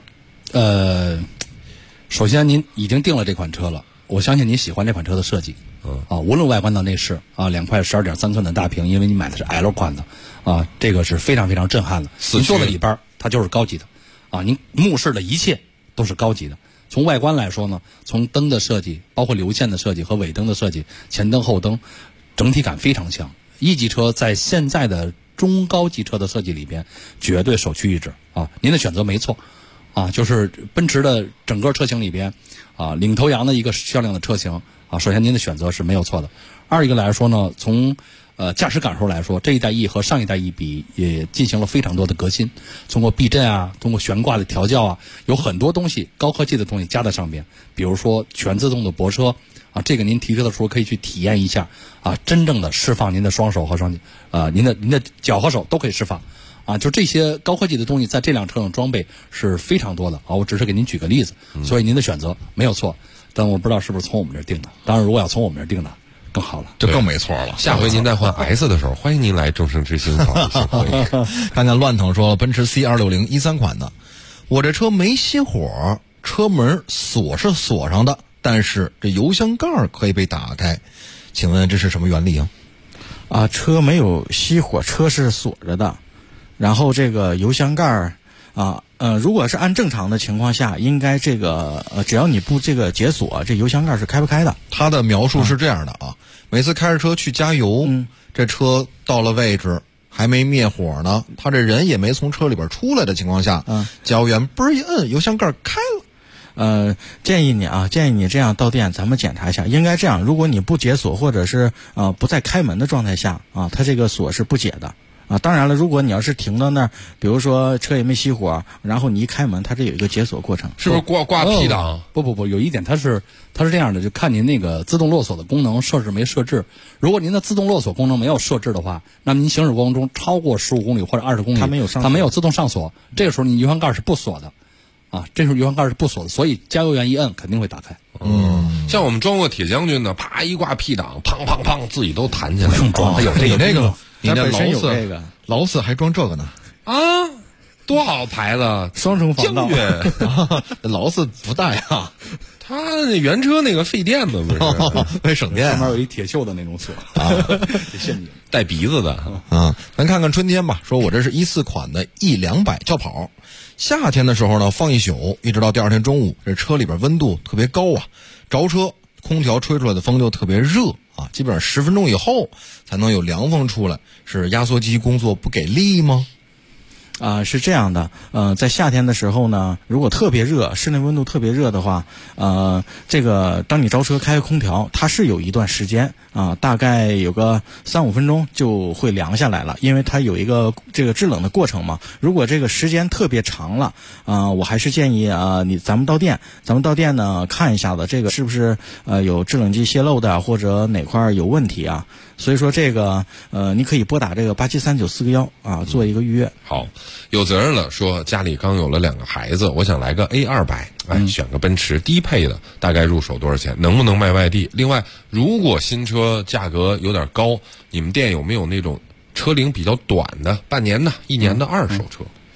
首先您已经订了这款车了，我相信你喜欢这款车的设计，无论外观到内饰啊，2块12.3寸的大屏，因为你买的是 L 款的啊，这个是非常非常震撼的。您坐在里边，它就是高级的啊，您目视的一切都是高级的。从外观来说呢，从灯的设计，包括流线的设计和尾灯的设计，前灯后灯，整体感非常强。一级车在现在的中高级车的设计里边，绝对首屈一指啊！您的选择没错。就是奔驰的整个车型里边，领头羊的一个销量的车型啊。首先您的选择是没有错的。二一个来说呢，从驾驶感受来说，这一代 E 和上一代 E 比也进行了非常多的革新，通过避震啊，通过悬挂的调教啊，有很多东西高科技的东西加在上边。比如说全自动的泊车啊，这个您提车的时候可以去体验一下啊，真正的释放您的双手和您的脚和手都可以释放。就这些高科技的东西在这辆车上装备是非常多的啊，我只是给您举个例子，所以您的选择没有错，但我不知道是不是从我们这儿订的，当然如果要从我们这儿订的更好了， 这更没错了。 下回您再换 S 的时候，欢迎您来众生之星考虑。 看看乱腾说奔驰 C260 13款的，我这车没熄火，车门锁是锁上的，但是这油箱盖可以被打开，请问这是什么原理啊？ 车没有熄火，车是锁着的。然后这个油箱盖如果是按正常的情况下，应该这个只要你不这个解锁，这油箱盖是开不开的。 他的描述是这样的啊，每次开着车去加油，这车到了位置还没灭火呢，他这人也没从车里边出来的情况下，加油员嘣一摁，油箱盖开了。 建议你这样到店咱们检查一下，应该这样，如果你不解锁或者是不在开门的状态下啊，它这个锁是不解的。当然了，如果你要是停到那儿，比如说车也没熄火，然后你一开门，它这有一个解锁过程， 是不是挂 P 档？ 不，有一点它是这样的，就看您那个自动落锁的功能设置没设置。如果您的自动落锁功能没有设置的话，那么您行驶过程中超过15公里或者20公里，它没有自动上锁，这个时候你油箱盖是不锁的啊，这时候油箱盖是不锁的，所以加油员一摁肯定会打开。 像我们装过铁将军呢，啪一挂 P 档，砰砰砰，自己都弹起来。 不用装，它有这个。 你这劳斯还装这个呢啊？多好牌子， 双重防盗。 劳斯不带啊， 他那原车那个费电嘛，不是为省电， 上面有一铁锈的那种锁啊， 带鼻子的啊。咱看看春天吧，说我这是14款的 E200轿跑，夏天的时候呢放一宿，一直到第二天中午，这车里边温度特别高啊，着车空调吹出来的风就特别热啊，基本上10分钟以后才能有凉风出来，是压缩机工作不给力吗？ 是这样的，在夏天的时候呢，如果特别热，室内温度特别热的话，这个当你着车开空调，它是有一段时间大概有个3-5分钟就会凉下来了，因为它有一个这个制冷的过程嘛。如果这个时间特别长了，我还是建议咱们到店呢看一下子，这个是不是有制冷机泄漏的，或者哪块有问题啊？所以说这个你可以拨打这个873941做一个预约。 好，有责任了，说家里刚有了2个孩子，我想来个 A200，选个奔驰低配的，大概入手多少钱？能不能卖外地？另外，如果新车价格有点高，你们店有没有那种车龄比较短的，半年的、1年的二手车？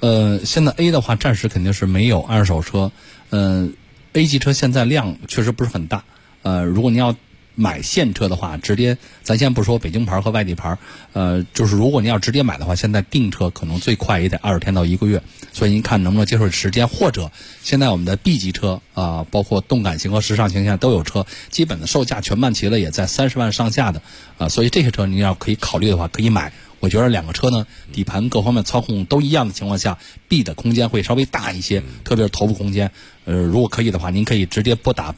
现在 A 的话，暂时肯定是没有二手车。A 级车现在量确实不是很大。如果您要买现车的话，直接咱先不说北京牌和外地牌，就是如果您要直接买的话，现在订车可能最快也得20天到1个月，所以您看能不能接受时间，或者现在我们的 B 级车包括动感型和时尚型现在都有车，基本的售价全办齐了，也在30万上下的所以这些车您要可以考虑的话可以买。我觉得两个车呢，底盘各方面操控都一样的情况下 ，B 的空间会稍微大一些，特别是头部空间。如果可以的话，您可以直接拨打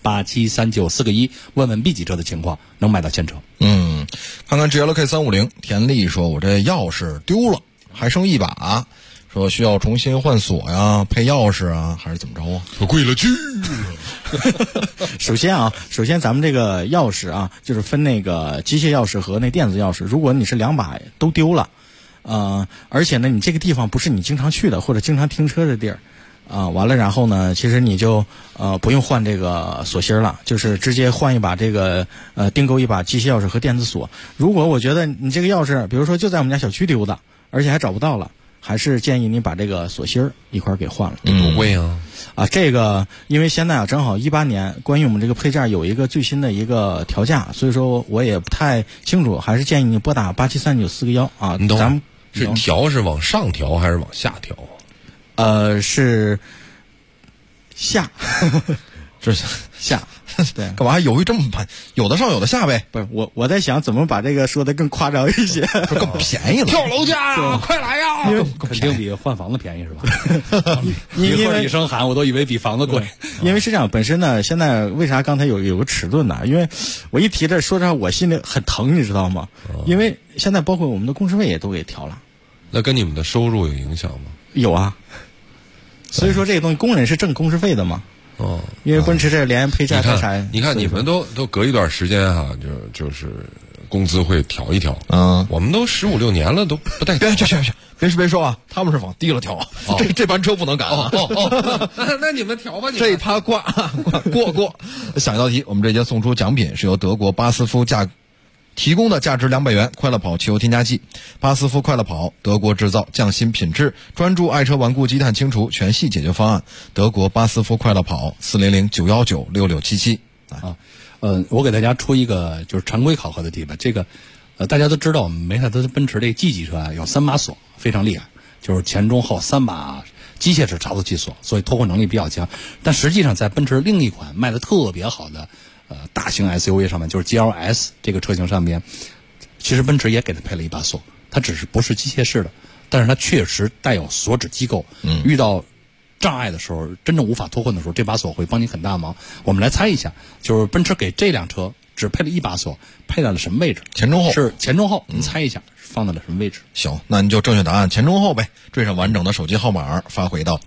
873941问问 B 级车的情况，能买到现车。 看看 GLK 350，田丽说：“我这钥匙丢了，还剩一把，说需要重新换锁呀、配钥匙啊，还是怎么着啊？” 我贵了去了。首先咱们这个钥匙啊，就是分那个机械钥匙和那电子钥匙。如果你是2把都丢了，而且呢，你这个地方不是你经常去的或者经常停车的地儿。完了，然后呢，其实你就不用换这个锁芯了，就是直接换一把这个订购一把机械钥匙和电子锁。如果我觉得你这个钥匙，比如说就在我们家小区丢的，而且还找不到了，还是建议你把这个锁芯一块给换了。 多贵啊！ 这个因为现在正好18年，关于我们这个配件有一个最新的一个调价，所以说我也不太清楚，还是建议你拨打873941啊。 你等咱们是调是往上调还是往下调？ 是下， 这是下，对， 干嘛还犹豫这么办？有的上有的下呗。 不是我在想怎么把这个说的更夸张一些， 更便宜了。 跳楼价呀，快来呀！ 肯定比换房子便宜是吧？一会儿一声喊，我都以为比房子贵。 因为是这样，本身呢，现在为啥刚才有个尺度呢？因为我一提这，说实话，我心里很疼，你知道吗？因为现在包括我们的工时费也都给调了。 那跟你们的收入有影响吗？ 有啊。所以说这个东西，工人是挣工时费的嘛？因为奔驰这连配件干啥？ 你看你们都隔一段时间哈，就是工资会调一调。我们都15、16年了，都不带。 别说啊，他们是往低了调，这班车不能赶啊。 那你们调吧， 这一趴过。下一道题，我们这节送出奖品是由德国巴斯夫提供的价值200元快乐跑汽油添加剂。巴斯夫快乐跑，德国制造，匠心品质，专注爱车顽固积碳清除全系解决方案。德国巴斯夫快乐跑，400-919-6677。 我给大家出一个就是常规考核的题吧。这个大家都知道，我们梅赛德斯奔驰这 G 级车啊，有3把锁，非常厉害，就是前中后3把机械式差速器锁，所以脱困能力比较强。但实际上在奔驰另一款卖的特别好的大型 SUV 上面，就是 GLS 这个车型上边，其实奔驰也给它配了一把锁，它只是不是机械式的，但是它确实带有锁止机构。遇到障碍的时候，真正无法脱困的时候，这把锁会帮你很大忙。我们来猜一下，就是奔驰给这辆车只配了一把锁，配在了什么位置？ 前中后是前中后，你猜一下放在了什么位置？ 行，那你就正确答案前中后呗，缀上完整的手机号码发回到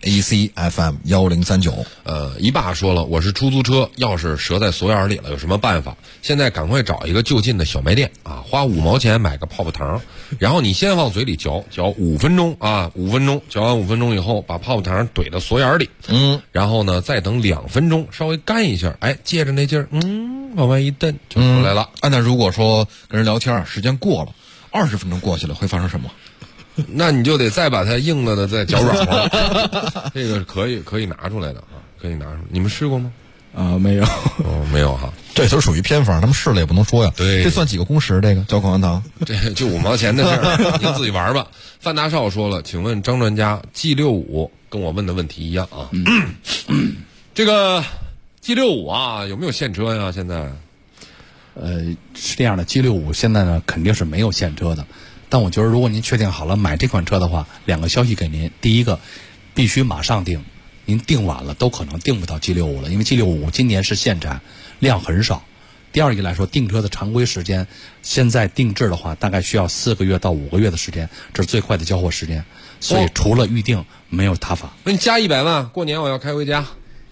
ACFM1039。 一爸说了，我是出租车，钥匙折在锁眼里了，有什么办法？现在赶快找一个就近的小卖店啊，花5毛钱买个泡泡糖，然后你先往嘴里嚼5分钟啊，5分钟，嚼完5分钟以后，把泡泡糖怼到锁眼里，然后呢再等2分钟，稍微干一下，借着那劲儿，往外一蹬就出来了。 那如果说跟人聊天，时间过了20分钟过去了，会发生什么？ 那你就得再把它硬了的再搅软了。这个可以拿出来的啊，可以拿出来。你们试过吗？ 没有。 没有哈。 这都属于偏方，他们试了也不能说呀。 对， 这算几个工时？这个交口香糖， 这就5毛钱的事儿，您自己玩吧。范大少说了，请问张专家 ，G65 跟我问的问题一样啊。这个 G65 啊，有没有现车呀？现在？ 是这样的 ，G65 现在呢肯定是没有现车的，但我觉得如果您确定好了买这款车的话，2个消息给您。第一个，必须马上订，您订晚了都可能订不到 G65 了，因为 G65 今年是限产，量很少。第二个来说，订车的常规时间，现在定制的话大概需要4个月到5个月的时间，这是最快的交货时间。所以除了预定，没有他法。 那你加100万，过年我要开回家。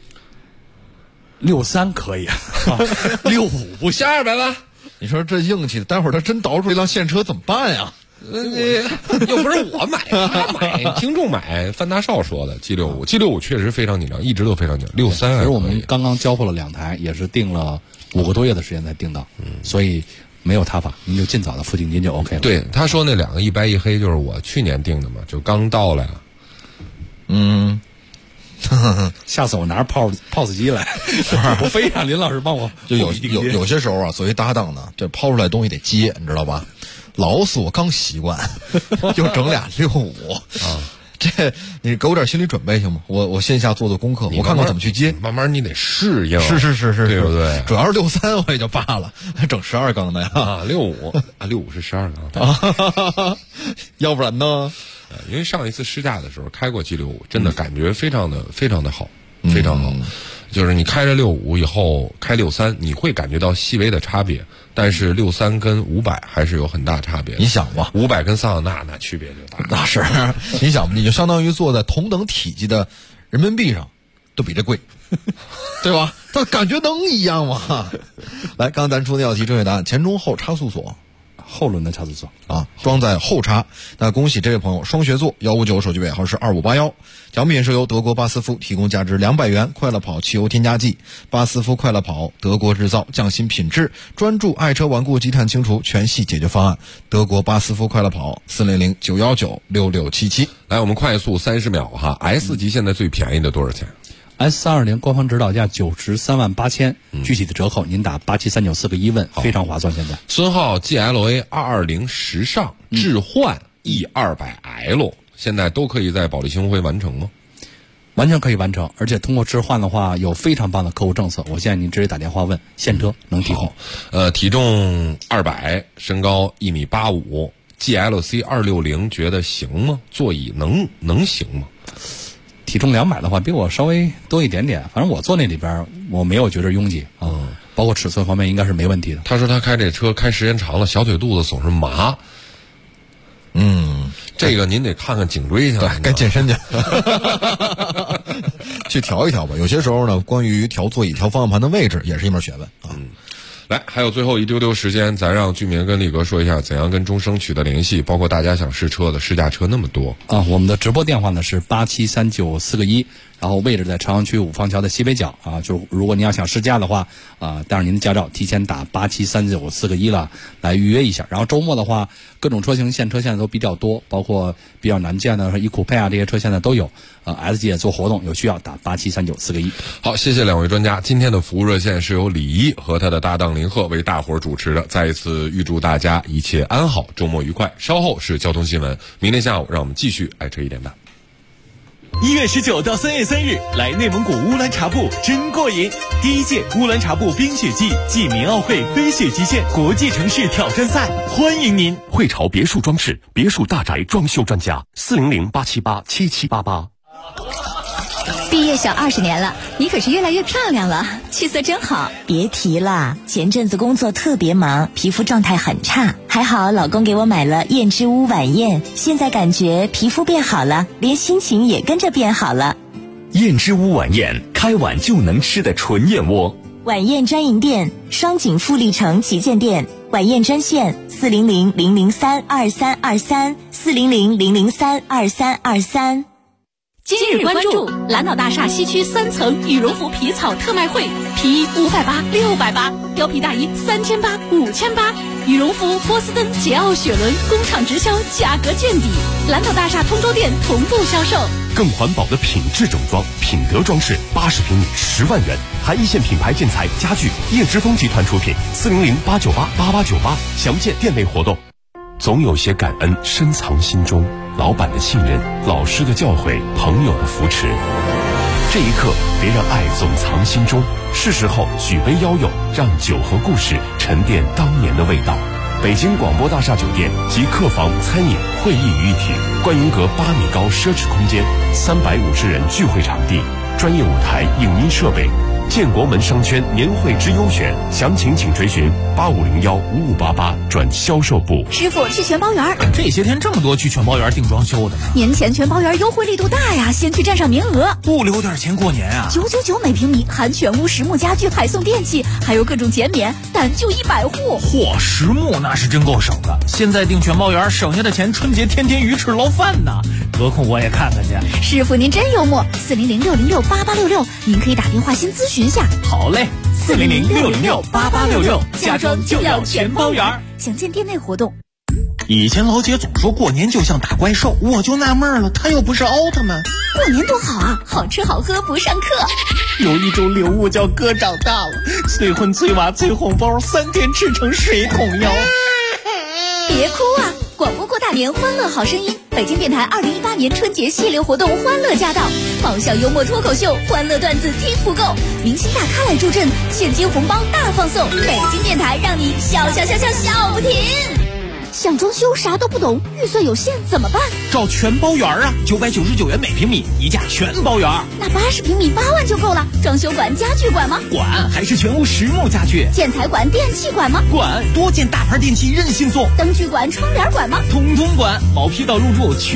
63可以，65不行 ，200万。 你说这硬气的，待会儿他真倒出一辆现车怎么办呀？ 又不是我买，他买，听众买。范大少说的 G65 确实非常紧张，一直都非常紧张。63， 其实我们刚刚交付了2台，也是订了5个多月的时间才订到，所以没有他法，您就尽早的付定金就 OK 了。 对，他说那2个一白一黑就是我去年订的嘛，就刚到来了。 下次我拿着 POS 机来，我非让林老师帮我。 就有些时候啊，作为搭档呢，这抛出来东西得接，你知道吧？老死我刚习惯，又整俩65啊。这你给我点心理准备行吗？我线下做功课，我看看怎么去接。 慢慢你得适应。 是， 对不对？ 主要是63我也就罢了，还整12缸的呀。 65是12缸。 要不然呢？ 因为上一次试驾的时候开过 G65，真的感觉非常的好，非常好。就是你开着65以后开63，你会感觉到细微的差别，但是63跟500还是有很大差别。 你想吧 ，500跟桑塔纳那区别就大。 那是，你想吧，你就相当于坐在同等体积的人民币上，都比这贵，对吧？它感觉能一样吗？来，刚咱出的要题正确答案：前中后差速锁。 后轮的差速锁啊，装在后叉。那恭喜这位朋友双学座159，手机尾号是2581。奖品是由德国巴斯夫提供价值200元快乐跑汽油添加剂。巴斯夫快乐跑，德国制造，匠心品质，专注爱车顽固积碳清除全系解决方案。德国巴斯夫快乐跑，400-919-6677。 来，我们快速30秒哈。S 级现在最便宜的多少钱 ？S320官方指导价93万8000，具体的折扣您打8739问1问，非常划算。现在孙浩 GLA 220时尚置换 E200L，现在都可以在保利新辉完成吗？ 完全可以完成，而且通过置换的话有非常棒的客户政策，我建议您直接打电话问，现车能提供。 体重200，身高1.85米 ，GLC 260觉得行吗？座椅能行吗？ 体重200的话，比我稍微多一点点。反正我坐那里边，我没有觉得拥挤啊。包括尺寸方面应该是没问题的。 他说他开这车开时间长了，小腿肚子总是麻。这个您得看看颈椎去了， 该健身去，去调一调吧。有些时候呢，关于调座椅、调方向盘的位置也是一门学问啊。 来，还有最后一丢丢时间，咱让居民跟力哥说一下怎样跟中升取得联系，包括大家想试车的试驾车那么多啊。我们的直播电话呢是873941，然后位置在朝阳区五方桥的西北角啊。就如果您要想试驾的话啊，带上您的驾照，提前打873941了来预约一下。然后周末的话，各种车型现车现在都比较多，包括比较难见的E酷配啊这些车现在都有。S 级也做活动，有需要打873941。 好，谢谢两位专家。今天的服务热线是由李一和他的搭档林鹤为大伙儿主持的。再一次预祝大家一切安好，周末愉快。稍后是交通新闻，明天下午让我们继续爱车1点半。 1月19到3月3日，来内蒙古乌兰察布真过瘾！第1届乌兰察布冰雪季暨民奥会飞雪极限国际城市挑战赛，欢迎您！ 汇潮别墅装饰，别墅大宅装修专家，400-878-7788。 毕业小20年了，你可是越来越漂亮了，气色真好。别提了，前阵子工作特别忙，皮肤状态很差，还好老公给我买了燕之屋晚宴，现在感觉皮肤变好了，连心情也跟着变好了。 燕之屋晚宴，开碗就能吃的纯燕窝。 晚宴专营店，双井富力城旗舰店，晚宴专线400-003-2323，400-003-2323。 今日关注蓝岛大厦西区3层羽绒服皮草特卖会，皮衣580、680，貂皮大衣3800、5800，羽绒服波司登、捷奥、雪伦工厂直销，价格见底。蓝岛大厦通州店同步销售。 更环保的品质整装，品德装饰，80平米10万元，含一线品牌建材家具，叶之峰集团出品，400-898-8898，详见店内活动。总有些感恩深藏心中，老板的信任，老师的教诲，朋友的扶持。这一刻，别让爱总藏心中，是时候举杯邀友，让酒和故事沉淀当年的味道。北京广播大厦酒店及客房、餐饮、会议于一体，观云阁8米高奢侈空间，350人聚会场地，专业舞台、影音设备。建国门商圈年会之优选，详情请垂询8501-5588转销售部。 师傅，去全包园。 这些天这么多去全包园订装修的呢。 年前全包园优惠力度大呀，先去占上名额， 不留点钱过年啊 ！999每平米，含全屋实木家具，还送电器，还有各种减免，但就100户。 嚯，实木那是真够省的。现在订全包园，省下的钱春节天天鱼翅捞饭呢。得空我也看看去。 师傅您真幽默，400-606-8866，您可以打电话先咨询下。 好嘞，400-606-8866，家装就要全包园。 详见店内活动。 以前老姐总说过年就像打怪兽，我就纳闷了，她又不是奥特曼。 过年多好啊，好吃好喝不上课。 有一种礼物叫哥长大了，催婚催娃催红包，3天吃成水桶腰。 别哭啊！广播过大年，欢乐好声音。北京电台2018年春节系列活动欢乐驾到，爆笑幽默脱口秀，欢乐段子听不够，明星大咖来助阵，现金红包大放送。北京电台让你笑不停。想装修啥都不懂，预算有限怎么办？ 找全包园啊，999元每平米，一价全包园。 那80平米8万就够了。装修管、家具管吗？ 管，还是全屋实木家具。 建材管、电器管吗？ 管，多件大牌电器任性送。 灯具管、窗帘管吗？ 统统管，毛坯到入住